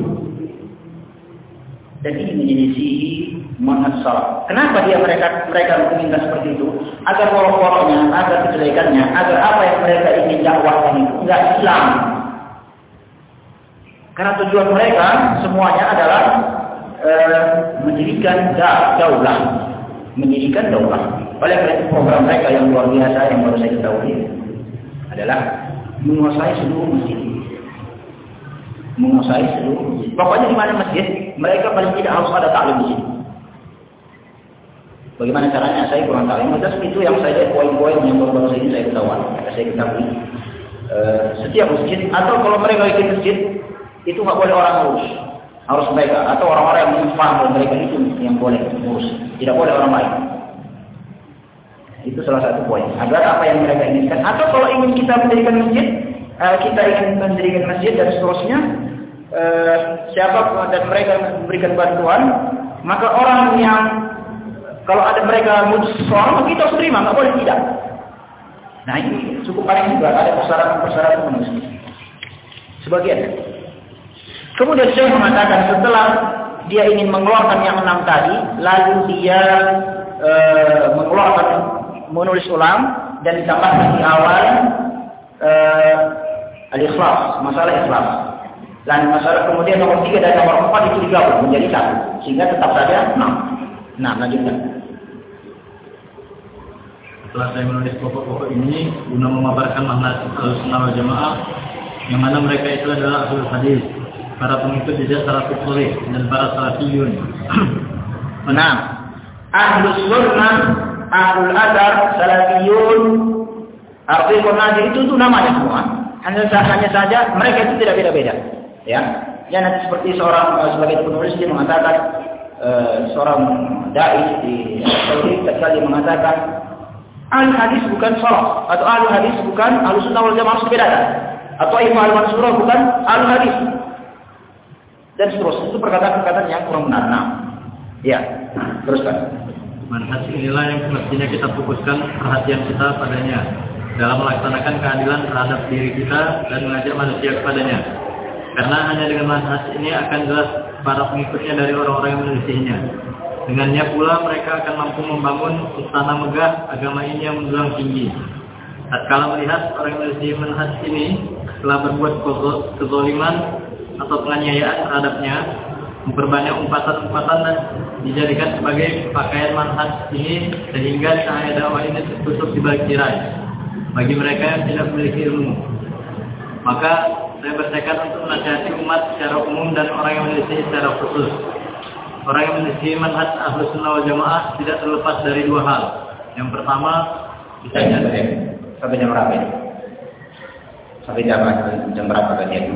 Dan ini menyelisihi manhaj salaf. Kenapa dia mereka mereka meminta seperti itu? Agar pokok-pokoknya, agar kejelekannya, agar apa yang mereka ingin dakwahkan itu enggak hilang. Karena tujuan mereka semuanya adalah e, mendirikan daulah, mendirikan daulah. Oleh karena itu program mereka yang luar biasa yang baru saya ketahui adalah menguasai seluruh masjid. Menguasai seluruh masjid. Pokoknya di mana masjid, mereka paling tidak harus ada taklim di sini. Bagaimana caranya? Saya kurang tahu. Yang jelas itu yang saya lihat poin-poin yang baru-baru ini saya ketahui. Saya ketahui e, setiap masjid atau kalau mereka bikin masjid itu nggak boleh orang ngurus, harus mereka atau orang-orang yang paham mereka itu yang boleh ngurus, tidak boleh orang lain. Itu salah satu poin. Agar apa yang mereka inginkan, atau kalau ingin kita mendirikan masjid, uh, kita ingin mendirikan masjid dan seterusnya, uh, siapa dan mereka memberikan bantuan, maka orang yang kalau ada mereka ngurus seorang, kita harus terima, nggak boleh tidak. Nah ini cukup paling juga ada persyaratan-persyaratan manusia. Sebagian. Kemudian Syekh mengatakan setelah dia ingin mengeluarkan yang enam tadi, lalu dia e, mengeluarkan menulis ulang dan ditambahkan di awal e, al-ikhlas, masalah ikhlas. Dan masalah kemudian nomor tiga dan nomor empat itu digabung menjadi satu, sehingga tetap saja enam. Nah, lanjutkan. Setelah saya menulis pokok-pokok ini guna memaparkan makna Ahlussunnah wal Jamaah, yang mana mereka itu adalah ahlul hadis, para pengikut jejak salafus saleh dan para salafiyun. Nah, ahlus sunnah, ahlul adar, salafiyun, artiqun najir itu itu namanya semua. Hanya hanya saja mereka itu tidak beda-beda. Ya, ya nanti seperti seorang sebagai penulis dia mengatakan uh, seorang dai di Saudi ketika dia mengatakan ahli hadis bukan salaf atau ahli hadis bukan ahlus sunnah wal jamaah, harus dibedakan. Atau imam al-mansurah bukan ahli hadis. Dan seterusnya, itu perkataan-perkataan yang kurang benar. Nah, ya, teruskan. Manhaj inilah yang mestinya kita fokuskan perhatian kita padanya dalam melaksanakan keadilan terhadap diri kita dan mengajak manusia kepadanya. Karena hanya dengan manhaj ini akan jelas para pengikutnya dari orang-orang yang menyelisihinya. Dengannya pula mereka akan mampu membangun istana megah agama ini yang menjulang tinggi. Tatkala melihat orang yang menyelisihi manhaj ini telah berbuat kezaliman atau penganiayaan terhadapnya, memperbanyak umpatan-umpatan dan dijadikan sebagai pakaian manhaj ini sehingga cahaya dakwah ini tertutup di balik tirai bagi mereka yang tidak memiliki ilmu. Maka saya bertekad untuk menasihati umat secara umum dan orang yang menyelisihi secara khusus. Orang yang menyelisihi manhaj Ahlussunnah wal Jamaah tidak terlepas dari dua hal. Yang pertama, misalnya sampai jam berapa ini? Sampai jam jam berapa tadi itu?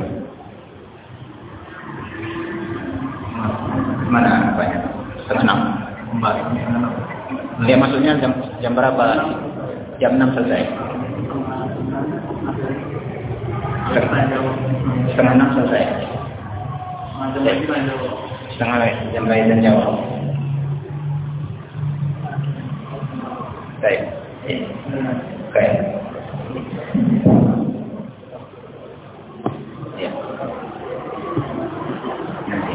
Mana banyak? Setengah enam. Kembali. Ya maksudnya jam jam berapa? Jam enam selesai. Setengah enam selesai. Setengah jam lain dan jawab. Baik. Baik. Ya. Nanti.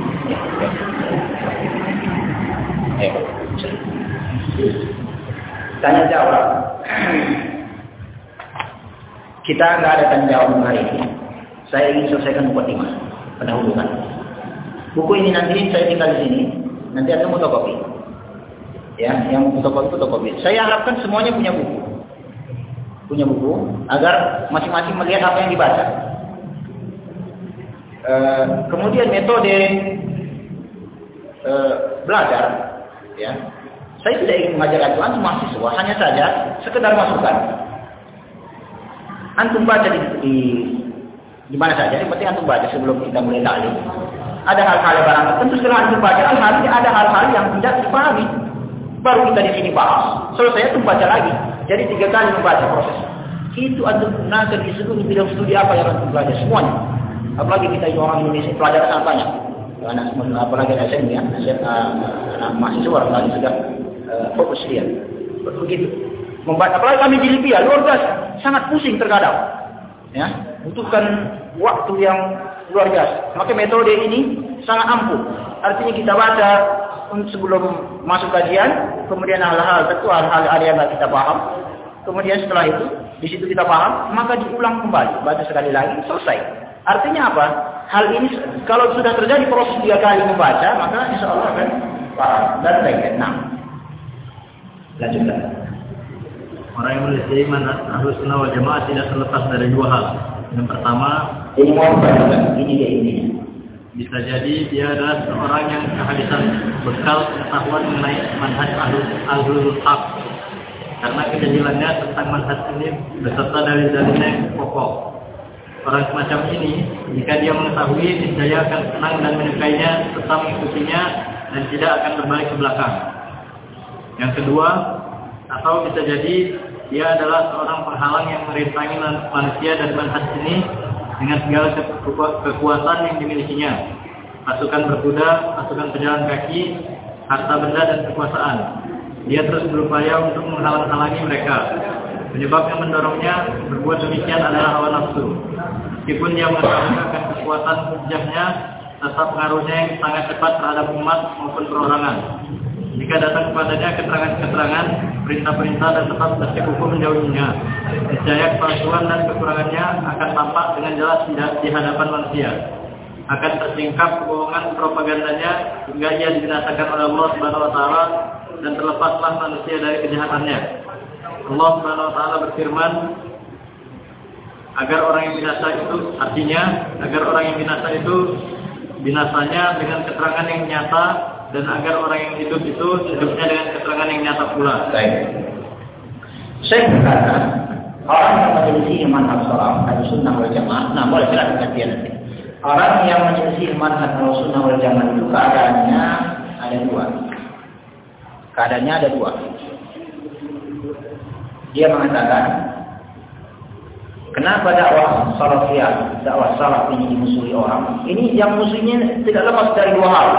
Ya. Ayo. Tanya jawab. Kita nggak ada tanya jawab hari ini. Saya ingin selesaikan buku lima, pendahuluan. Buku ini nanti saya tinggal di sini. Nanti ada fotokopi. Ya, yang fotokopi fotokopi. Saya harapkan semuanya punya buku, punya buku, agar masing-masing melihat apa yang dibaca. E, kemudian metode e, belajar, ya. Saya tidak ingin mengajar antum mahasiswa, hanya saja sekedar masukan. Antum baca di, di di mana saja, yang penting antum baca sebelum kita mulai taklim. Ada hal-hal yang barang tentu setelah antum baca hal-hal, ada hal-hal yang tidak dipahami. Baru kita di sini bahas. Selesai antum baca lagi. Jadi tiga kali membaca proses. Itu antum gunakan di seluruh bidang studi apa yang antum belajar semuanya. Apalagi kita ini orang Indonesia pelajar sangat banyak. anak apalagi anak S M ya, anak mahasiswa lagi sudah uh, fokus dia. Begitu. Membuat apalagi kami di Libya luar biasa, sangat pusing terkadang. Ya, butuhkan waktu yang luar biasa. Maka metode ini sangat ampuh. Artinya kita baca sebelum masuk kajian, kemudian hal-hal tentu hal-hal ada yang tidak kita paham. Kemudian setelah itu, di situ kita paham, maka diulang kembali, baca sekali lagi, selesai. Artinya apa? Hal ini kalau sudah terjadi proses tiga kali membaca, maka insya Allah akan paham dan baik. Nah, lanjutkan. Orang yang memiliki manhaj Ahlus Sunnah wal Jamaah tidak terlepas dari dua hal. Yang pertama, ini mau juga, ini dia ini. Bisa jadi dia adalah seorang yang kehabisan bekal pengetahuan mengenai manhaj Ahlul Haq. Karena kejahilannya tentang manhaj ini beserta dalil-dalilnya yang pokok. Orang semacam ini, jika dia mengetahui, niscaya akan senang dan menyukainya, tetap mengikutinya, dan tidak akan berbalik ke belakang. Yang kedua, atau bisa jadi dia adalah seorang penghalang yang merintangi manusia dan manhaj ini dengan segala kekuatan yang dimilikinya. Pasukan berkuda, pasukan pejalan kaki, harta benda dan kekuasaan. Dia terus berupaya untuk menghalang-halangi mereka. Penyebab yang mendorongnya berbuat demikian adalah hawa nafsu. Meskipun dia mengetahui akan kekuatan hujahnya, tetap pengaruhnya yang sangat cepat terhadap umat maupun perorangan. Jika datang kepadanya keterangan-keterangan, perintah-perintah dan tetap bersikukuh menjauhinya, niscaya kepalsuan dan kekurangannya akan tampak dengan jelas di hadapan manusia. Akan tersingkap kebohongan propagandanya hingga ia dibinasakan oleh Allah Subhanahu wa taala dan terlepaslah manusia dari kejahatannya. Allah Subhanahu wa taala berfirman, agar orang yang binasa itu, artinya agar orang yang binasa itu binasanya dengan keterangan yang nyata, dan agar orang yang hidup itu hidupnya dengan keterangan yang nyata pula. Baik. Saya berkata, orang yang menyelisih manhaj salaf Ahlussunnah wal Jamaah, nah boleh silakan gantian nanti. Orang yang menyelisih manhaj Ahlussunnah wal Jamaah itu keadaannya ada dua. Keadaannya ada dua. Dia mengatakan, kenapa dakwah salafiyah, dakwah salaf ini dimusuhi orang? Ini yang musuhnya tidak lepas dari dua hal.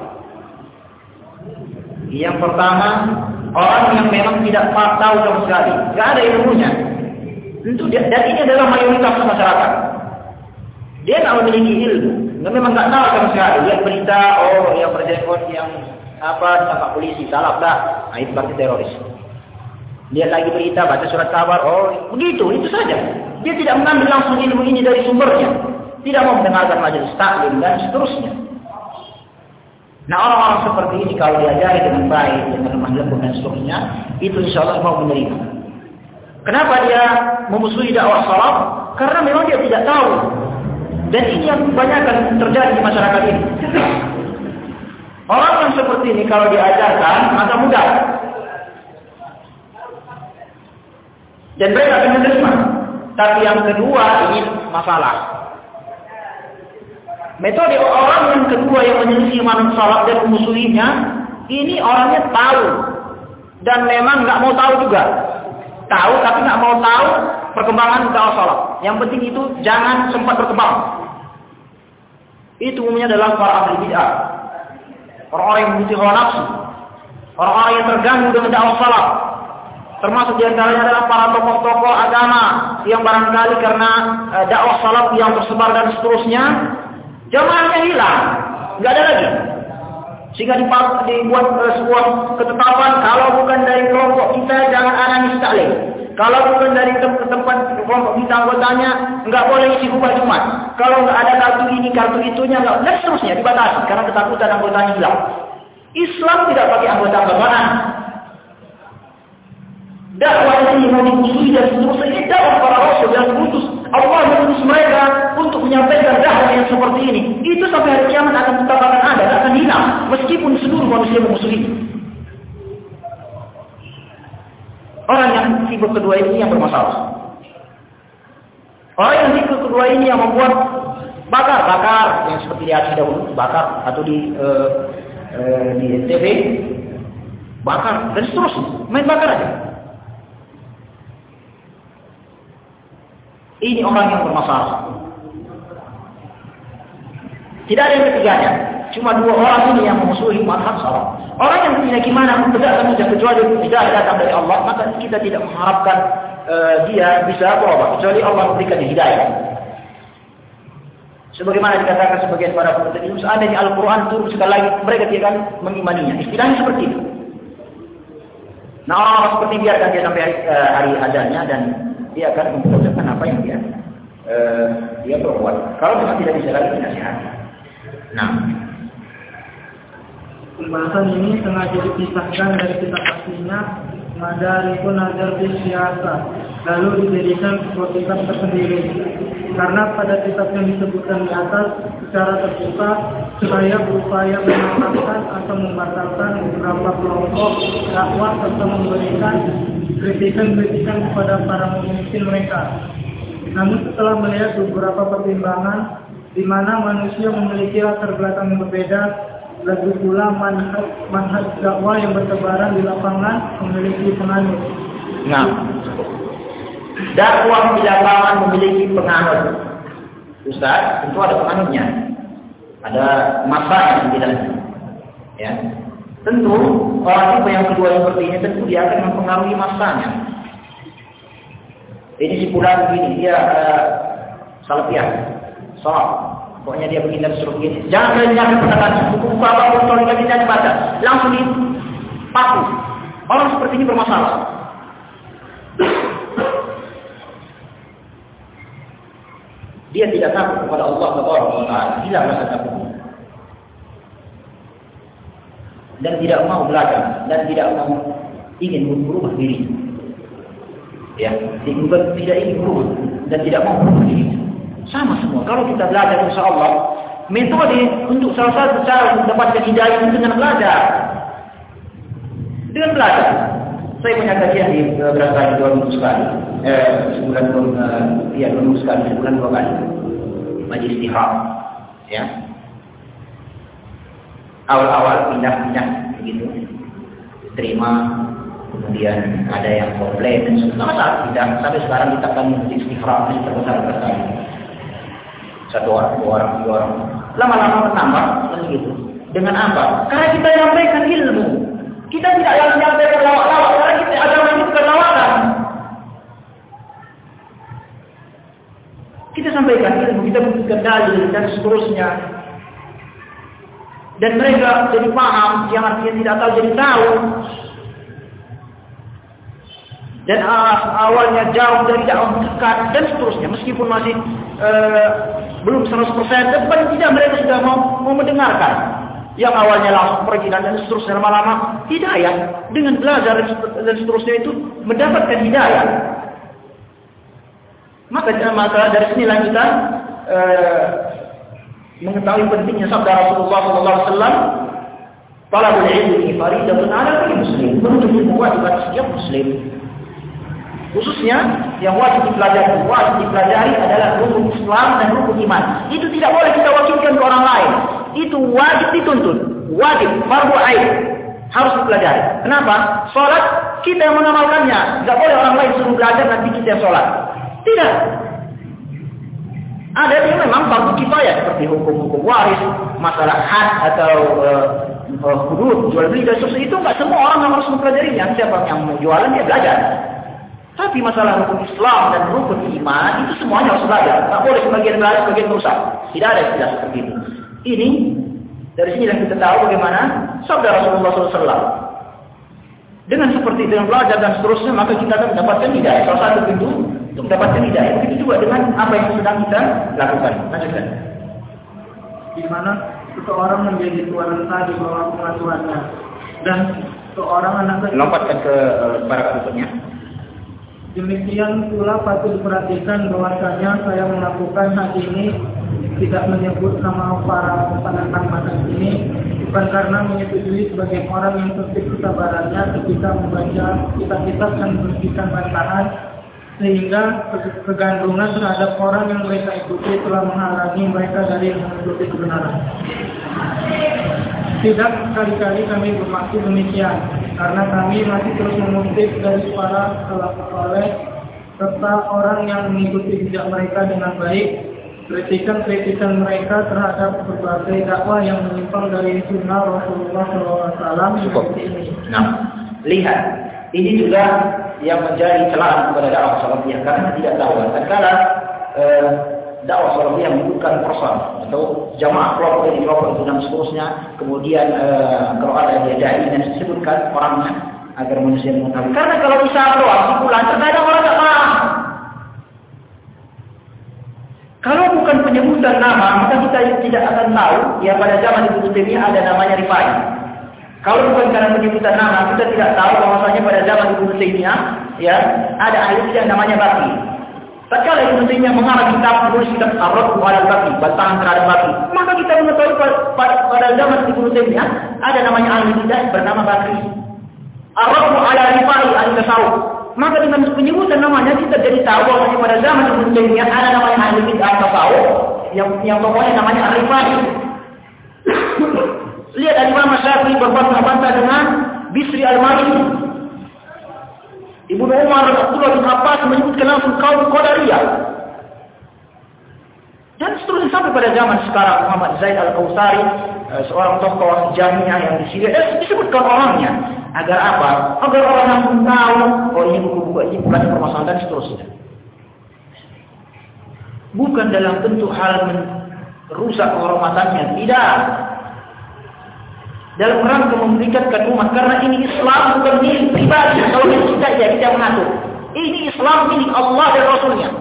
Yang pertama, orang yang memang tidak tahu sama sekali, tidak ada ilmunya. Tentu dia, dan ini adalah mayoritas masyarakat. Dia tidak memiliki ilmu, dia memang tidak tahu sama sekali. Lihat berita, oh yang berjenggot yang apa ditangkap polisi, salah dah, nah, itu berarti teroris. Lihat lagi berita, baca surat kabar, oh begitu, itu saja. Dia tidak mengambil langsung ilmu ini dari sumbernya, tidak mau mendengarkan majelis taklim dan seterusnya. Nah orang-orang seperti ini kalau diajari dengan baik, dengan lemah lembut dan seterusnya, itu insya Allah mau menerima. Kenapa dia memusuhi dakwah salaf? Karena memang dia tidak tahu. Dan ini yang kebanyakan terjadi di masyarakat ini. Orang yang seperti ini kalau diajarkan, maka mudah. Dan mereka akan menerima. Tapi yang kedua ini masalah. Metode orang yang kedua yang menyelisih manhaj salaf dan memusuhinya, ini orangnya tahu dan memang nggak mau tahu juga. Tahu tapi nggak mau tahu perkembangan dakwah salaf. Yang penting itu jangan sempat berkembang. Itu umumnya adalah para ahli bid'ah, orang-orang yang memiliki hawa nafsu, orang-orang yang terganggu dengan dakwah salaf. Termasuk diantaranya adalah para tokoh-tokoh agama yang barangkali karena uh, dakwah salaf yang tersebar dan seterusnya, jamaahnya hilang, nggak ada lagi. Sehingga dibuat uh, sebuah ketetapan, kalau bukan dari kelompok kita jangan anani taklim. Kalau bukan dari tempat kelompok kita anggotanya, nggak boleh isi khutbah Jumat. Kalau nggak ada kartu ini, kartu itunya, nggak, dan seterusnya dibatasi karena ketakutan anggotanya hilang. Islam tidak pakai anggota anggotaan. Dakwah ini mau dimusuhi dan seterusnya, ini dakwah para rasul yang diutus. Allah mengutus mereka untuk menyampaikan dakwah yang seperti ini. Itu sampai hari kiamat akan tetap akan ada, akan hilang, meskipun seluruh manusia memusuhi. Orang yang tipe kedua ini yang bermasalah. Orang yang tipe kedua ini yang membuat bakar-bakar, yang seperti di Aceh dahulu, bakar atau di uh, uh, di N T B, bakar dan seterusnya, main bakar aja. Ini orang yang bermasalah. Tidak ada yang ketiganya. Cuma dua orang ini yang memusuhi manhaj salaf. Orang yang meyakini mana tidak akan kecuali tidak datang dari Allah, maka kita tidak mengharapkan uh, dia bisa berubah kecuali Allah memberikan hidayah. Sebagaimana dikatakan sebagian para penuntut ilmu, seandainya Al-Quran turun sekali lagi, mereka tidak akan mengimaninya. Istilahnya seperti itu. Nah, orang seperti biarkan dia sampai hari, uh, hari adanya dan dia akan memperlakukan apa yang dia uh, dia berbuat. Kalau memang tidak bisa lagi dinasihati. Nah, pembahasan ini sengaja dipisahkan dari kitab aslinya Madarikun Nazar fil Siyasah, lalu dijadikan sebuah kitab tersendiri. Karena pada kitab yang disebutkan di atas secara terbuka saya berupaya menolakkan atau membatalkan beberapa kelompok dakwah serta memberikan kritikan-kritikan kepada para pemimpin mereka. Namun setelah melihat beberapa pertimbangan di mana manusia memiliki latar belakang yang berbeda, lagi pula manhaj, manhaj dakwah yang bertebaran di lapangan memiliki penganut. Nah, dakwah di lapangan memiliki penganut. Ustaz, tentu ada penganutnya. Ada masa yang tidak. Ya. Tentu orang tipe yang kedua seperti ini tentu dia akan mempengaruhi masanya. Ini si pulang begini, dia uh, salafiyah, salaf. Pokoknya dia begini dan suruh begini. Jangan kalian jangan pendapatnya. Buku apapun kalau kita tidak dibaca, langsung dipatuh. Orang seperti ini bermasalah. Dia tidak takut kepada Allah Subhanahu wa taala, hilang rasa takut. Dan tidak mau belajar dan tidak mau ingin berubah diri. Ya, tidak ingin berubah dan tidak mau berubah diri. Sama semua. Kalau kita belajar insya Allah, metode untuk salah satu cara mendapatkan hidayah itu dengan belajar. Dengan belajar. Saya punya kajian di berapa kali dua minggu sekali. Eh, sebulan dua, uh, ya dua minggu sekali, sebulan dua kali. Majelis Ihram, ya. Awal-awal pindah-pindah begitu, terima, kemudian ada yang komplain dan selama saat pindah sampai sekarang kita akan majelis Ihram masih terbesar berkali. Satu orang, dua orang, dua orang, lama-lama bertambah dan begitu. Dengan apa? Karena kita menyampaikan ilmu. Kita tidak yang menyampaikan lawak-lawak, karena kita agama itu bukan lawakan. Kita sampaikan ilmu, kita buktikan dalil dan seterusnya. Dan mereka jadi paham, yang artinya tidak tahu jadi tahu. Dan awalnya jauh dari dakwah dekat dan seterusnya. Meskipun masih uh, belum seratus persen, tapi tidak mereka sudah mau, mau mendengarkan. Yang awalnya langsung pergi dan seterusnya lama-lama hidayah dengan belajar dan seterusnya itu mendapatkan hidayah. Maka, maka dari sinilah kita uh, mengetahui pentingnya sabda Rasulullah sallallahu alaihi wasallam, talabul ilmi fariidatun 'ala kulli muslim. Menuntut ilmu wajib atas setiap muslim. Khususnya yang wajib dipelajari, wajib dipelajari adalah rukun Islam dan rukun iman. Itu tidak boleh kita wakilkan ke orang lain. Itu wajib dituntut, wajib, fardu ain, harus dipelajari. Kenapa? Salat kita yang mengamalkannya, tidak boleh orang lain suruh belajar nanti kita yang salat. Tidak. Ada yang memang fardu kifayah seperti hukum-hukum waris, masalah had atau uh, hudud, jual beli dan seterusnya, itu enggak semua orang yang harus mempelajarinya. Siapa yang mau jualan dia belajar. Tapi masalah rukun Islam dan rukun iman itu semuanya harus belajar. Tak boleh sebagian belajar, sebagian merusak. Tidak ada istilah seperti itu. Ini dari sini yang kita tahu bagaimana sabda Rasulullah shallallahu alaihi wasallam. Dengan seperti dengan belajar dan seterusnya, maka kita akan mendapatkan hidayah. Salah satu pintu untuk mendapatkan hidayah. Begitu juga dengan apa yang sedang kita lakukan. Lanjutkan. Di mana seseorang menjadi tuan renta di bawah pengasuhannya dan seorang anak kecil. Lompatkan ke uh, para berikutnya. Demikian pula patut diperhatikan bahwasanya saya melakukan hal ini tidak menyebut nama para penantang manhaj ini bukan karena menyetujui sebagai orang yang tertib kesabarannya ketika membaca kitab-kitab yang memberikan bantahan, sehingga kegandrungan terhadap orang yang mereka ikuti telah menghalangi mereka dari mengikuti kebenaran. Tidak sekali-kali kami bermaksud demikian, karena kami masih terus mengutip dari para salafus saleh serta orang yang mengikuti jejak mereka dengan baik, kritikan-kritikan mereka terhadap berbagai dakwah yang menyimpang dari sunnah Rasulullah shallallahu alaihi wasallam seperti ini. Nah, lihat, ini juga yang menjadi celaan kepada dakwah salafiyah karena tidak tahu. Tatkala eh, dakwah salafiyah membutuhkan person atau jamaah kelompok ini kelompok dan seterusnya, kemudian eh, kalau ada dia dai dan disebutkan orangnya agar manusia mengetahui. Karena kalau bisa doang simpulan, terkadang orang tak paham. Kalau bukan penyebutan nama, maka kita tidak akan tahu ya pada zaman Ibnu Taimiyah ada namanya Rifai. Kalau bukan karena penyebutan nama, kita tidak tahu bahwasanya pada zaman Ibnu Taimiyah ya ada ahli yang namanya Baqi. Tatkala Ibnu Taimiyah mengarang kitab menulis kitab Ar-Radd 'ala al-Baqi, bantahan terhadap Baqi, maka kita mengetahui pada, pada zaman Ibnu Taimiyah ada namanya ahli bidah bernama Baqi. Ar-Radd 'ala Rifai ahli tasawuf. Maka dengan penyebutan namanya kita jadi tahu bahwa pada zaman Ibnu Taimiyah ada namanya ahli bid'ah tasawuf yang yang pokoknya namanya Ar-Rifai. Lihat Imam Syafi'i berbantah-bantah dengan Bisri Al-Maliki. Ibnu Umar Abdullah bin Abbas menyebutkan langsung kaum Qadariyah. Dan seterusnya sampai pada zaman sekarang Muhammad Zaid Al-Kausari, seorang tokoh Jahmiyah yang di Syria, eh, disebutkan orangnya. Agar apa? Agar orang yang tahu, oh ini buku-buku ini bukan permasalahan dan seterusnya. Bukan dalam bentuk hal merusak kehormatannya, tidak. Dalam rangka memberikan umat, karena ini Islam bukan milik pribadi. Kalau kita ya kita mengatur. Ini Islam milik Allah dan Rasulnya.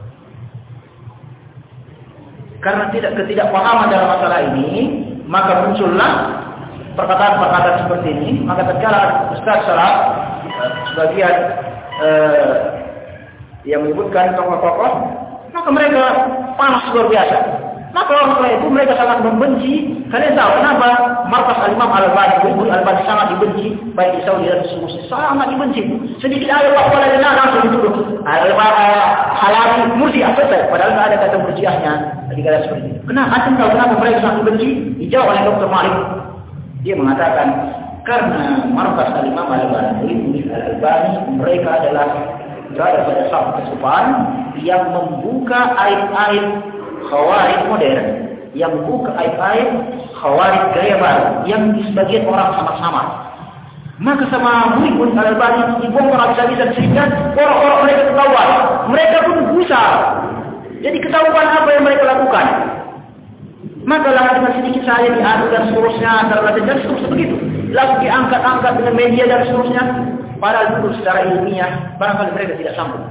Karena tidak ketidakpahaman dalam masalah ini, maka muncullah perkataan-perkataan seperti ini. Maka tatkala Ustaz Salaf sebagian eh, yang menyebutkan tokoh-tokoh, maka mereka panas luar biasa. Maka orang tua itu mereka sangat membenci. Kalian tahu kenapa markas Al-Imam Al-Albani, Ibnu Al-Albani sangat dibenci baik di Saudi dan seluruhnya, sangat dibenci. Sedikit ayat wala lana langsung dituduh Halabi Murji'ah selesai. Padahal tidak ada kata Murji'ahnya dikata seperti itu. Kenapa? Anda tahu kenapa mereka sangat dibenci? Dijawab oleh Doktor Malik. Dia mengatakan karena markas Al-Imam Al-Albani, Ibnu Al-Albani, mereka adalah berada pada satu kesukaan yang membuka aib-aib Khawarij modern, yang membuka aib-aib Khawarij gaya baru, yang di sebagian orang sama-sama. Maka sama Ibnu Al-Albani dibongkar habis-habisan sehingga orang-orang mereka ketahuan. Mereka pun gusar. Jadi ketahuan apa yang mereka lakukan. Maka lah dengan sedikit saya diadu dan seterusnya, dan seterusnya begitu. Lalu diangkat-angkat dengan media dan seterusnya. Padahal dulu secara ilmiah, barangkali mereka tidak sambung.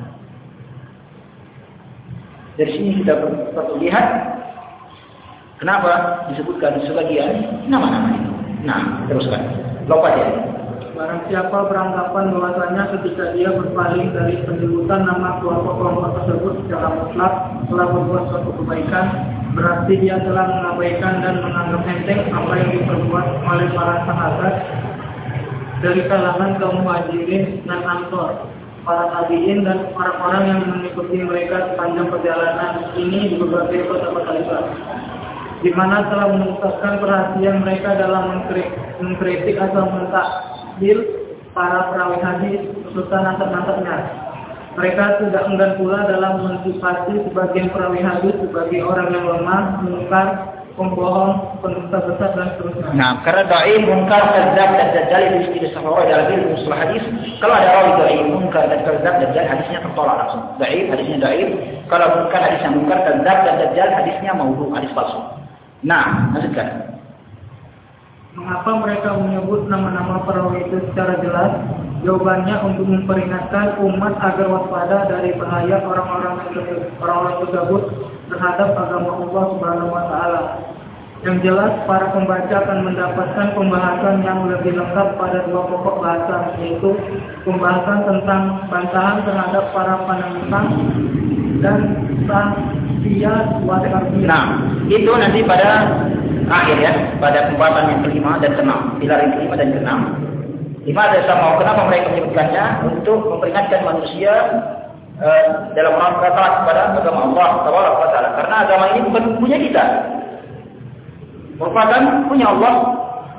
Dari sini kita perlu lihat kenapa disebutkan sebagian nama-nama itu. Nah, teruskan. Lompat ya. Barang siapa beranggapan bahwasanya ketika dia berpaling dari penyebutan nama kelompok-kelompok tersebut secara mutlak telah berbuat suatu kebaikan, berarti dia telah mengabaikan dan menganggap enteng apa yang diperbuat oleh para sahabat dari kalangan kaum muhajirin dan ansor, para tabi'in dan orang-orang yang mengikuti mereka sepanjang perjalanan ini di berbagai kota-kota Islam, di mana telah menunjukkan perhatian mereka dalam mengkritik atau mentakdir para perawi hadis serta nasab-nasabnya. Mereka tidak enggan pula dalam mensifati sebagian perawi hadis sebagai orang yang lemah, mungkar, pembohong, pendusta besar dan seterusnya. Nah, karena dhaif, munkar, kadzdzab dan dajjal itu tidak sahih dalam ilmu ushul hadis. Kalau ada rawi dhaif, munkar dan kadzdzab, dajjal hadisnya tertolak langsung. Dhaif hadisnya dhaif, kalau munkar hadisnya munkar, kadzdzab dan dajjal hadisnya maudhu, hadis palsu. Nah, lanjutkan. Mengapa mereka menyebut nama-nama perawi itu secara jelas? Jawabannya untuk memperingatkan umat agar waspada dari bahaya orang-orang orang-orang tersebut terhadap agama Allah Subhanahu wa taala. Yang jelas para pembaca akan mendapatkan pembahasan yang lebih lengkap pada dua pokok bahasa, yaitu pembahasan tentang bantahan terhadap para penentang dan tasfiyah wa tarbiyah. Nah, itu nanti pada akhir ya, pada pembahasan yang kelima dan keenam, pilar yang kelima dan keenam. Lima ada sama kenapa mereka menyebutkannya untuk memperingatkan manusia uh, dalam rangka taat kepada agama Allah Taala. Karena agama ini bukan punya kita, merupakan punya Allah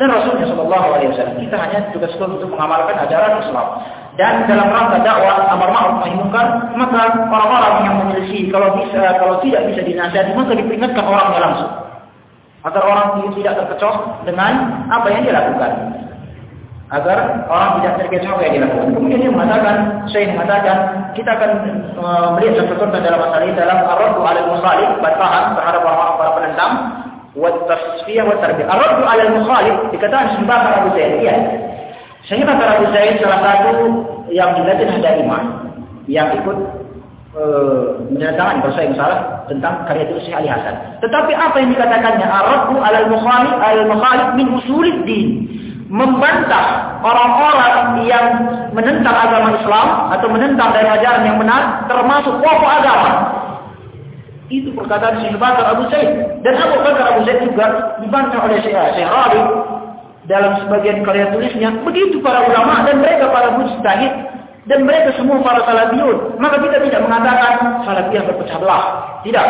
dan Rasulnya Shallallahu Alaihi Wasallam. Kita hanya tugas untuk mengamalkan ajaran Islam. Dan dalam rangka dakwah amar ma'ruf nahi munkar, maka orang-orang yang menyelisih kalau bisa kalau tidak bisa dinasihati maka diperingatkan orangnya langsung. Agar orang tidak terkecoh dengan apa yang dia lakukan. Agar orang tidak terkecoh apa yang dia lakukan. Kemudian dia mengatakan, saya mengatakan, kita akan uh, melihat satu contoh dalam masalah ini dalam ar-raddu 'alal mukhalif, bantahan terhadap orang-orang para penentang, wa tasfiyah wa tarbiyah. Ar-raddu 'alal mukhalif dikatakan sembahkan Abu Zaid. Iya. Saya kata Abu Zaid salah satu yang dilatih daimah yang ikut Uh, menandatangani kalau saya salah tentang karya tulis Ali Hasan. Tetapi apa yang dikatakannya ar-raddu 'alal mukhalif al-mukhalif min usuluddin, membantah orang-orang yang menentang agama Islam atau menentang dari ajaran yang benar termasuk pokok agama. Itu perkataan Syekh Bakar Abu Zaid, dan Abu Bakar Abu Zaid juga dibantah oleh Syekh Rabi dalam sebagian karya tulisnya. Begitu para ulama dan mereka para mujtahid dan mereka semua para salafiyun. Maka kita tidak mengatakan salafiyah berpecah belah. Tidak.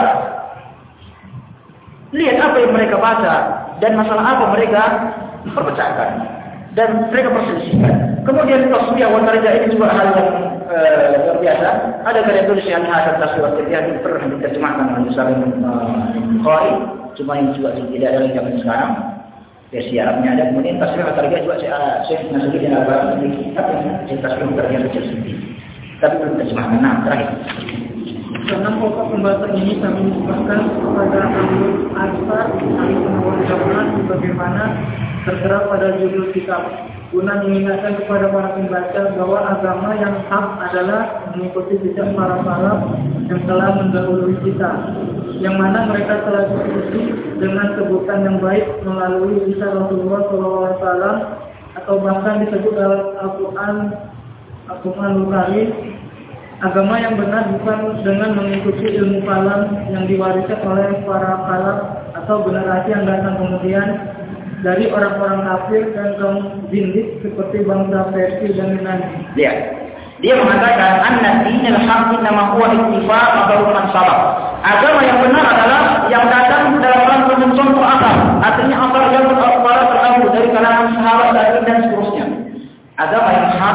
Lihat apa yang mereka baca dan masalah apa mereka perpecahkan dan mereka perselisihkan. Kemudian tasbih wa tarjah ini juga hal yang uh, luar biasa. Ada karya tulis yang Hasan tasbih wa tarjah ini pernah diterjemahkan oleh Salim Bukhari, cuma ini juga tidak ada lagi zaman sekarang. Versi Arabnya ada, kemudian tasbih wa tarjah juga saya saya Nasruddin Al-Albani memiliki kitab yang tasbih wa tarjah kecil sedikit. Tapi belum terjemahkan. Nah, terakhir. Karena pokok pembahasan ini kami menyebutkan kepada Ahlul Asar, Ahli Sunnah Jamaah, sebagaimana tertera pada judul kitab, guna mengingatkan kepada para pembaca bahwa agama yang hak adalah mengikuti jejak para salaf yang telah mendahului kita, yang mana mereka telah diikuti dengan sebutan yang baik melalui kisah Rasulullah shallallahu alaihi wasallam atau bahkan disebut dalam Al-Quran Al-Quranul Karim. Agama yang benar bukan dengan mengikuti ilmu kalam yang diwariskan oleh para salaf atau generasi yang datang kemudian dari orang-orang kafir dan kaum zindik seperti bangsa Persia dan Yunani. Lihat, dia mengatakan anna dinul haqq nama huwa ittifaq man salaf. Agama yang benar adalah yang datang dalam rangka mencontoh akal. Artinya akal yang para terdahulu dari kalangan sahabat dan seterusnya. Agama yang hak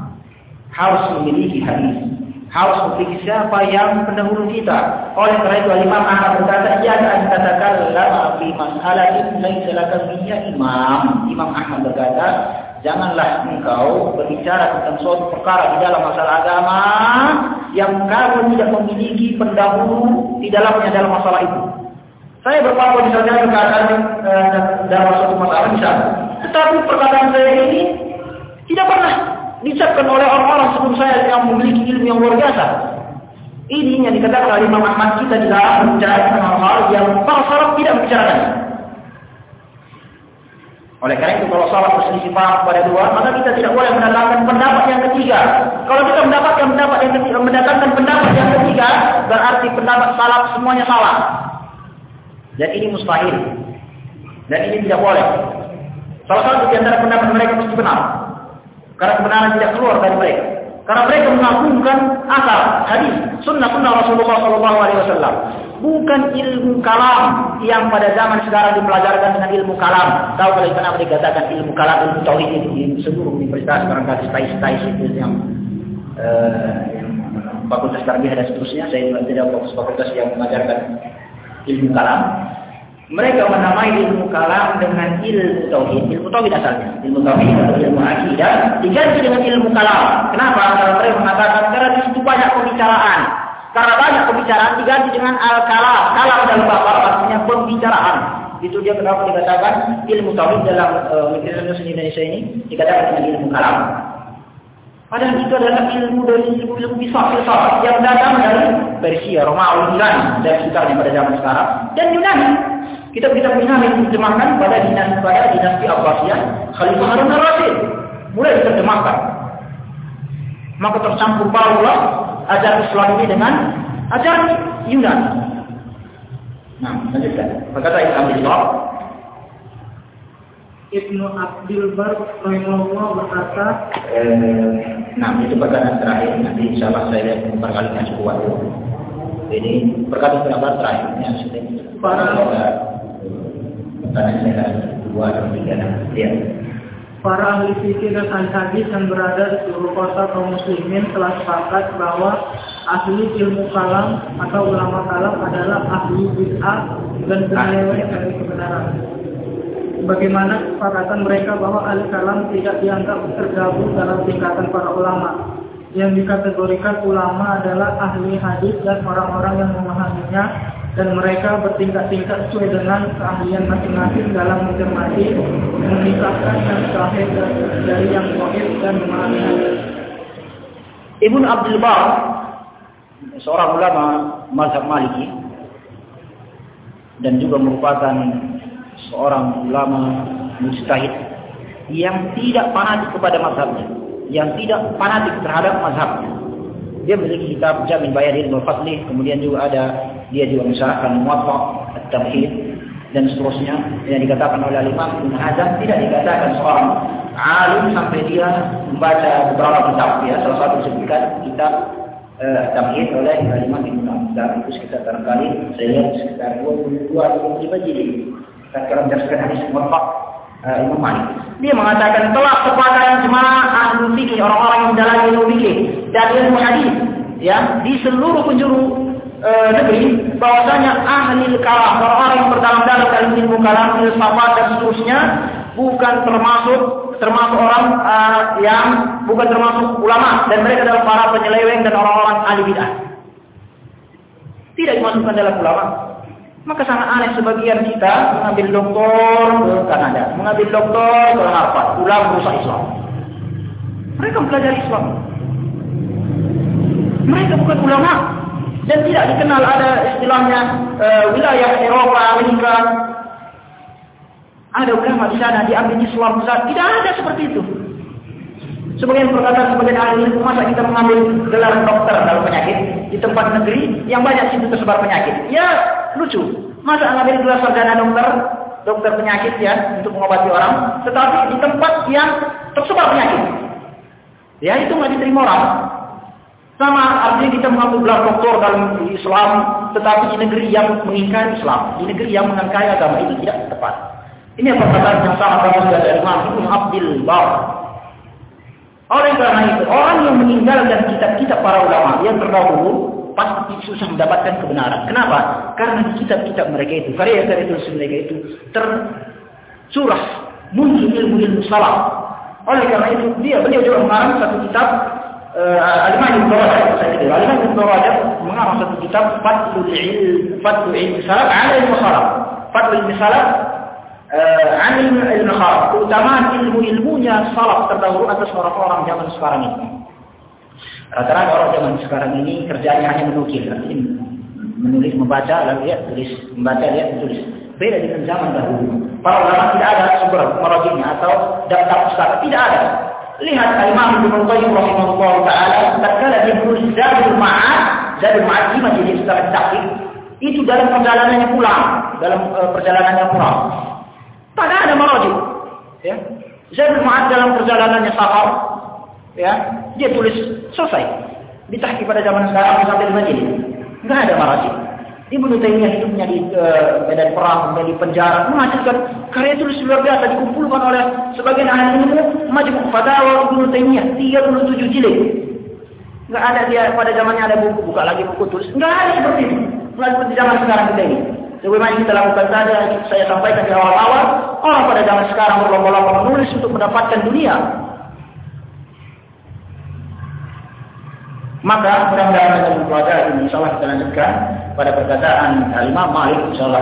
harus memiliki hadis. Harus memiliki siapa yang pendahulu kita. Oleh karena itu Imam Ahmad berkata, "Ya an tatakallama fi mas'alatin laisa laka fiha imam." Imam Ahmad berkata, janganlah engkau berbicara tentang suatu perkara di dalam masalah agama yang kamu tidak memiliki pendahulu di dalamnya dalam masalah itu. Saya berfatwa misalnya perkataan uh, dalam suatu masalah misalnya, tetapi perkataan saya ini tidak pernah diucapkan oleh orang-orang sebelum saya yang memiliki ilmu yang luar biasa. Ini yang dikatakan oleh Imam Ahmad, kita tidak membicarakan hal-hal yang para salaf tidak membicarakan. Oleh karena itu kalau salaf berselisih paham pada dua, maka kita tidak boleh mendatangkan pendapat yang ketiga. Kalau kita mendapatkan pendapat yang ketiga, mendatangkan pendapat yang ketiga, berarti pendapat salaf semuanya salah. Dan ini mustahil. Dan ini tidak boleh. Salah satu di antara pendapat mereka mesti benar. Karena kebenaran tidak keluar dari mereka. Karena mereka mengagungkan asal hadis, sunnah-sunnah Rasulullah shallallahu alaihi wasallam. Bukan ilmu kalam yang pada zaman sekarang dipelajarkan dengan ilmu kalam. Tahu kalau kenapa dikatakan ilmu kalam, ilmu tauhid itu di seluruh universitas sekarang kasih tais-tais itu yang, uh, yang fakultas tarbiyah dan seterusnya. Saya tidak fokus fakultas yang mengajarkan ilmu kalam. Mereka menamai ilmu kalam dengan ilmu tauhid. Ilmu tauhid asalnya, ilmu tauhid atau ilmu akidah diganti dengan ilmu kalam. Kenapa? Karena mereka mengatakan karena di situ banyak pembicaraan. Karena banyak pembicaraan diganti dengan al-kalam. Kalam dalam bahasa Arab artinya pembicaraan. Itu dia kenapa dikatakan ilmu tauhid dalam Universitas uh, Indonesia ini dikatakan dengan ilmu kalam. Padahal itu adalah ilmu dari ilmu-ilmu filsafat yang datang dari Persia, Romawi, Yunani dan sekitarnya pada zaman sekarang dan Yunani. Kitab-kitab Yunani diterjemahkan pada dinasti pada dinasti Abbasiyah, Khalifah Harun al-Rasyid mulai diterjemahkan. Maka tercampur baurlah ajaran Islam ini dengan ajaran Yunani. Nah, lanjutkan. Berkata Ibnu Islam, Ibnu Abdul Bar rahimahullah berkata, eh, nah itu perkataan terakhir. Nanti insyaallah saya lihat berkali-kali cukup waktu. Ini perkataan terakhir terakhir yang sudah para perkataan saya dua atau tiga. Ya. Para ahli fikih dan ahli hadis yang berada di seluruh kota kaum muslimin telah sepakat bahwa ahli ilmu kalam atau ulama kalam adalah ahli bid'ah dan penyeleweng dari kebenaran. Bagaimana kesepakatan mereka bahwa ahli kalam tidak dianggap tergabung dalam tingkatan para ulama. Yang dikategorikan ulama adalah ahli hadis dan orang-orang yang memahaminya, dan mereka bertingkat-tingkat sesuai dengan keahlian masing-masing dalam mencermati, memisahkan yang sahih dari yang dhaif dan memahami hadis. Ibnu Abdul Bar, seorang ulama mazhab Maliki dan juga merupakan seorang ulama mujtahid yang tidak fanatik kepada mazhabnya, yang tidak fanatik terhadap mazhabnya. Dia memiliki kitab Jamin Bayan Ilmu Fadlih, kemudian juga ada dia juga mensyarahkan Muwatta' At-Tamhid dan seterusnya. Yang dikatakan oleh Imam Ibnu Hazm, tidak dikatakan seorang alim sampai dia membaca beberapa kitab. Ya, salah satu disebutkan kitab uh, Tamhid oleh Imam Ibnu Hazm. Itu sekitar barangkali saya lihat sekitar dua puluh dua atau dua puluh lima jilid. Kalau menjelaskan hadis Muwatta' uh, Imam Malik. Dia mengatakan telah sepakat jemaah ahli fikih, orang-orang yang dalam ilmu fikih dan ilmu hadis, ya, di seluruh penjuru e, negeri, bahwasanya ahli kalam, orang-orang yang berdalam-dalam dalam ilmu kalam, filsafat dan seterusnya, bukan termasuk termasuk orang uh, yang bukan termasuk ulama, dan mereka adalah para penyeleweng dan orang-orang ahli bid'ah. Tidak dimasukkan dalam ulama. Maka sangat aneh sebagian kita mengambil doktor ke Kanada, mengambil doktor ke Harvard, pulang merusak Islam. Mereka mempelajari Islam. Mereka bukan ulama dan tidak dikenal ada istilahnya uh, wilayah Eropa, Amerika. Ada ulama di sana diambil Islam besar. Tidak ada seperti itu. Sebagian perkataan sebagian ahli ilmu, masa kita mengambil gelar dokter dalam penyakit di tempat negeri yang banyak situ tersebar penyakit. Ya, lucu. Masa mengambil gelar sarjana dokter, dokter penyakit ya, untuk mengobati orang, tetapi di tempat yang tersebar penyakit. Ya, itu nggak diterima orang. Sama artinya kita mengambil gelar dokter dalam Islam, tetapi di negeri yang mengingkari Islam, di negeri yang mengingkari agama, itu tidak tepat. Ini perkataan yang sangat bagus dari Imam Ibnu Abdul Bar. Oleh karena itu, orang yang meninggalkan kitab-kitab para ulama yang terdahulu pasti susah mendapatkan kebenaran. Kenapa? Karena di kitab-kitab mereka itu, karya-karya tulis mereka itu tercurah muncul ilmu-ilmu salaf. Oleh karena itu, dia beliau juga mengarang satu kitab uh, Al-Imam Ibnu Rajab. Al-Imam Ibnu Rajab mengarang satu kitab Fathul Ilm, Fathul Ilm Salaf, ala ilmu salaf. Fathul Ilm Salaf Anim ilmu khalaf, keutamaan ilmu-ilmunya salaf terdahulu atas orang-orang zaman sekarang ini. Rata-rata orang zaman sekarang ini kerjanya hanya menukil, artinya menulis, membaca, lalu ya tulis, membaca, ya tulis. Beda dengan zaman dahulu. Para ulama tidak ada sumber marajihnya atau daftar pustaka, tidak ada. Lihat Imam Ibnu Qayyim rahimahullah taala, tatkala dia menulis Zadul Ma'ad, Zadul Ma'ad di majelis tahqiq, itu dalam perjalanannya pulang, dalam uh, perjalanannya pulang. Tak ada marajih, ya. Zadul Ma'ad dalam perjalanannya safar, ya, dia tulis selesai. Ditahqiq pada zaman sekarang sampai lima jilid, enggak ada marajih. Ibnu Taimiyah hidupnya di uh, medan perang, di penjara, menghasilkan karya tulis luar biasa dikumpulkan oleh sebagian ahli ilmu, Majmu' Fatawa Ibnu Taimiyah tiga puluh tujuh jilid. Enggak ada dia pada zamannya ada buku, buka lagi buku tulis, enggak ada seperti itu. Enggak seperti zaman sekarang kita ini. Sebagaimana kita lakukan saja, saya sampaikan di awal-awal, orang pada zaman sekarang berlomba-lomba menulis untuk mendapatkan dunia. Maka mudah-mudahan kita mempelajari ini, insyaallah kita lanjutkan pada perkataan Imam Malik, insyaallah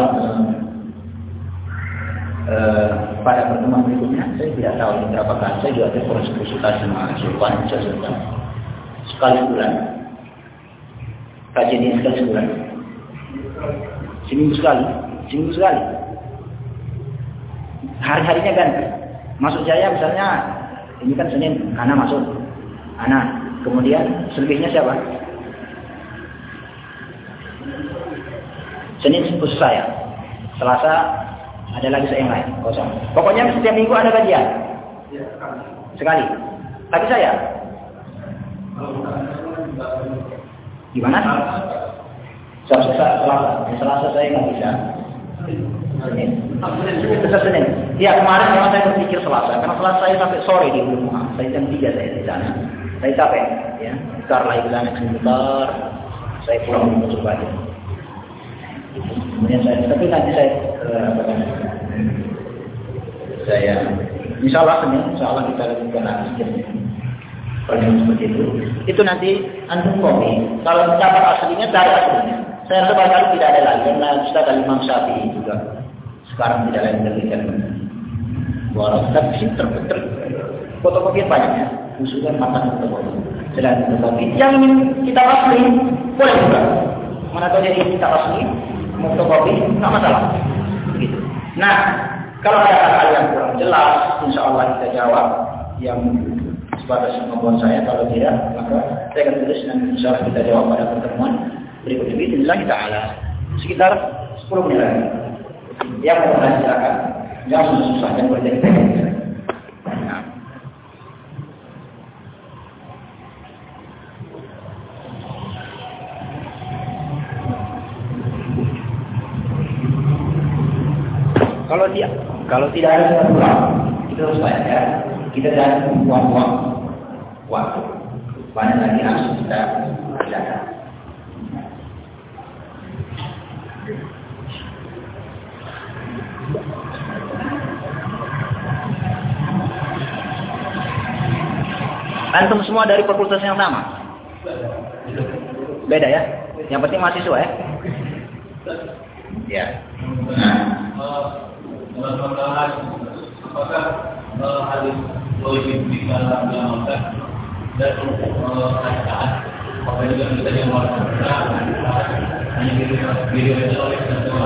uh, pada pertemuan berikutnya. Saya tidak tahu ini berapa kali, saya juga ada konsultasi sama Sultan, Sultan sekali bulan, kajian ini sekali sebulan. Seminggu sekali, seminggu sekali. Hari-harinya ganti. Masuk Jaya misalnya, ini kan Senin, Ana masuk, Ana. Kemudian selebihnya siapa? Senin khusus saya. Selasa ada lagi saya yang lain, kosong. Pokoknya setiap minggu ada kajian. Sekali. Tapi saya. Gimana? Selasa, Selasa, Selasa saya nggak bisa. Senin. Besar Senin. Ya kemarin memang saya berpikir Selasa, karena Selasa saya sampai sore di rumah. Saya jam tiga saya di sana. Saya capek, ya. Bentar lagi ke sana sebentar. Saya pulang ke Surabaya. Kemudian saya, tapi nanti saya, uh, apa namanya? Saya, insya Allah Senin, insya Allah kita lakukan lagi jamnya. Kalau seperti itu, itu nanti antum kopi. Kalau dapat aslinya, cari aslinya. Saya rasa barangkali tidak ada lagi, karena Ustaz Al-Imam Syafi'i juga sekarang tidak lagi menerbitkan. Walau tapi sini terbentur fotokopi banyaknya, khususnya mata fotokopi. Selain fotokopi, yang ingin kita asli boleh juga. Mana tahu jadi kita asli, fotokopi nggak masalah. Begitu. Nah, kalau ada hal-hal yang kurang jelas, insya Allah kita jawab yang sebatas kemampuan saya. Kalau tidak, maka saya akan tulis dan insya Allah kita jawab pada pertemuan berikut ini. Bismillah ta'ala. Sekitar sepuluh menit lagi. Yang mau bertanya silakan. Jangan susah dan bertanya. Nah. Kalau dia, kalau tidak ada yang pulang, kita harus bayar ya. Kita jangan buang-buang waktu. Banyak lagi langsung kita kerjakan. Antum semua dari fakultas yang sama? Beda ya? Yang penting mahasiswa ya? Ya. Dalam masalah apakah hadis boleh diberikan diamalkan dan rakaat apakah juga bisa diamalkan hanya diriwayatkan oleh seseorang.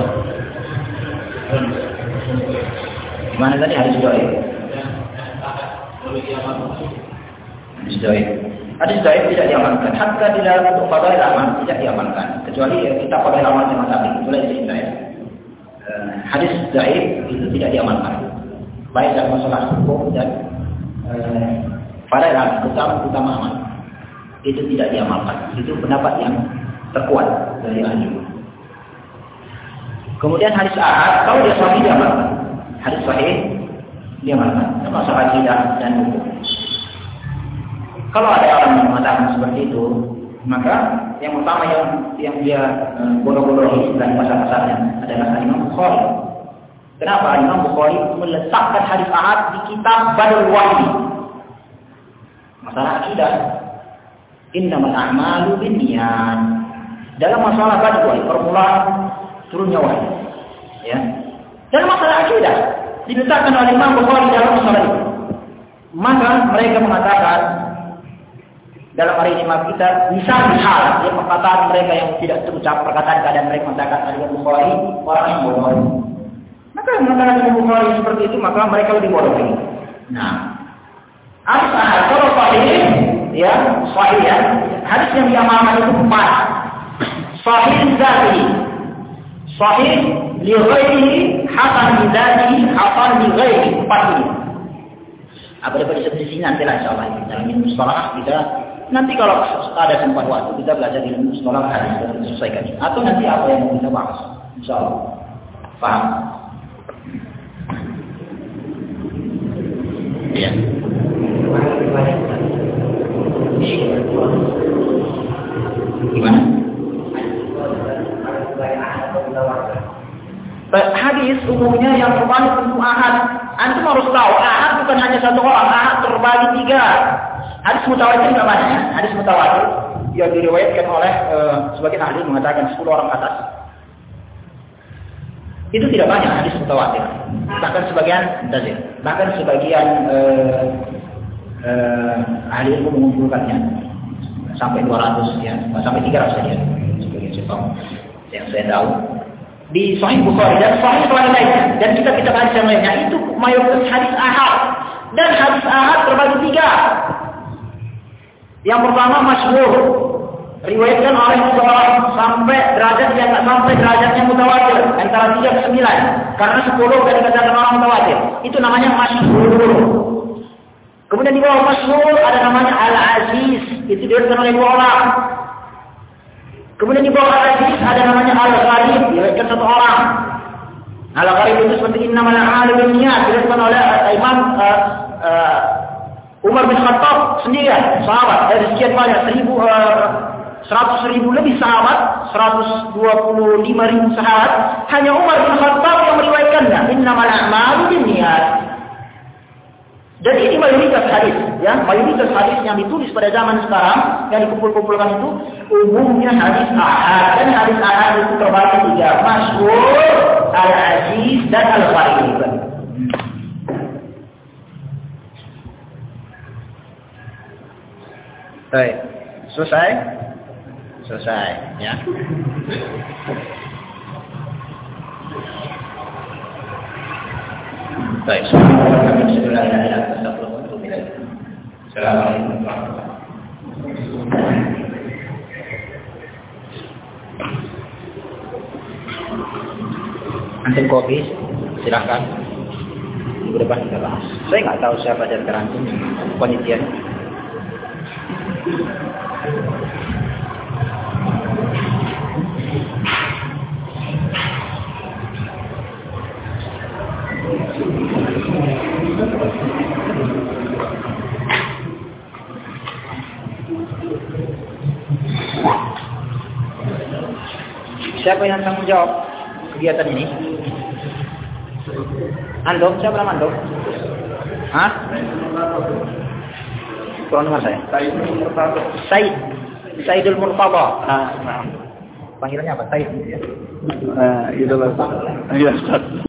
Gimana tadi hadis dhaif? Boleh diamalkan. Hadis dhaif. Hadis dhaif tidak diamalkan. Hatta di dalam untuk fadail amal tidak diamalkan. Kecuali kita fadail amal dengan tapi mulai dari saya. Hadis dhaif itu tidak diamalkan. Baik dalam masalah hukum dan eh, fadail amal, utama-utama amal. Itu tidak diamalkan. Itu pendapat yang terkuat dari ahli. Kemudian hadis ahad, kalau dia sahih diamalkan. Hadis sahih diamalkan. Masalah akidah dan hukum. Kalau ada orang yang mengatakan seperti itu, maka yang utama yang yang dia uh, bodoh-bodohi dan pasal-pasalnya adalah Imam Bukhari. Kenapa Imam Bukhari meletakkan hadis ahad di kitab Badul Wahyi? Masalah akidah. Innamal a'malu binniyat. Dalam masalah Badul Wahyi, permulaan turunnya wahyu. Ya. Dalam masalah akidah diletakkan oleh Imam Bukhari dalam masalah itu. Maka mereka mengatakan dalam hari ini kita bisa hal ya, perkataan mereka yang tidak terucap, perkataan keadaan mereka mengatakan Imam Bukhari orang yang bodoh. Maka mengatakan Imam Bukhari seperti itu, maka mereka lebih bodoh lagi. Nah, asal kalau sahih ya, sahih ya, hadis yang diamalkan itu empat. Sahih dzati, sahih li ghairihi, hasan li dzatihi, hasan li ghairihi, empat ini. Apa dapat disebut di sini nantilah insyaallah dalam ilmu mustalah kita. Nanti kalau ada sempat waktu kita belajar ilmu mustalah hadis dan selesaikan. Atau nanti apa yang mau kita bahas, insyaallah. Paham? Iya. Gimana? Hadis umumnya yang terbalik tentu ahad. Antum harus tahu ahad bukan hanya satu orang, ahad terbagi tiga. Hadis mutawatir tidak banyak ya. Hadis mutawatir yang diriwayatkan oleh uh, sebagian ahli mengatakan sepuluh orang atas. Itu tidak banyak hadis mutawatir. Bahkan sebagian mutazil, bahkan sebagian uh, uh, ahli ilmu mengumpulkannya sampai dua ratus ya, sampai tiga ratus saja. Sebagian sebab yang saya tahu di Sahih Bukhari dan Sahih Bukhari lainnya dan kita kita baca yang lainnya itu mayoritas hadis ahad dan hadis ahad terbagi tiga. Yang pertama masyhur, riwayatkan oleh seseorang sampai derajat yang tak sampai derajatnya mutawatir antara tiga ke sembilan karena sepuluh dari kata orang mutawatir itu namanya masyhur. Kemudian di bawah masyhur ada namanya al-aziz, itu diriwayatkan oleh dua orang. Kemudian di bawah al-aziz ada namanya al-gharib, diriwayatkan satu orang. Al-gharib itu seperti innamal a'malu binniyat, dilakukan oleh Imam uh, uh, Umar bin Khattab sendirian, sahabat dari sekian banyak seribu uh, seratus ribu lebih sahabat, seratus dua puluh lima ribu sahabat, hanya Umar bin Khattab yang meriwayatkannya. Innamal a'malu binniyat. Dan ini mayoritas hadis, ya, mayoritas hadis yang ditulis pada zaman sekarang yang dikumpul-kumpulkan itu umumnya hadis ahad, dan hadis ahad itu terbagi tiga: masyhur, al-aziz, dan al-gharib. Baik, selesai, selesai, ya. Baik, Assalamualaikum warahmatullahi wabarakatuh. Antum kopi, silahkan. Minggu depan kita bahas. Saya nggak tahu siapa dari antum panitia. Siapa yang tanggung jawab kegiatan ini? Andom, siapa nama Andom? Hah? Kurang dengar saya. Said. Saidul Murtada. Nah, panggilannya apa? Said. Ya. Ah, itu lah. Iya, Ustaz.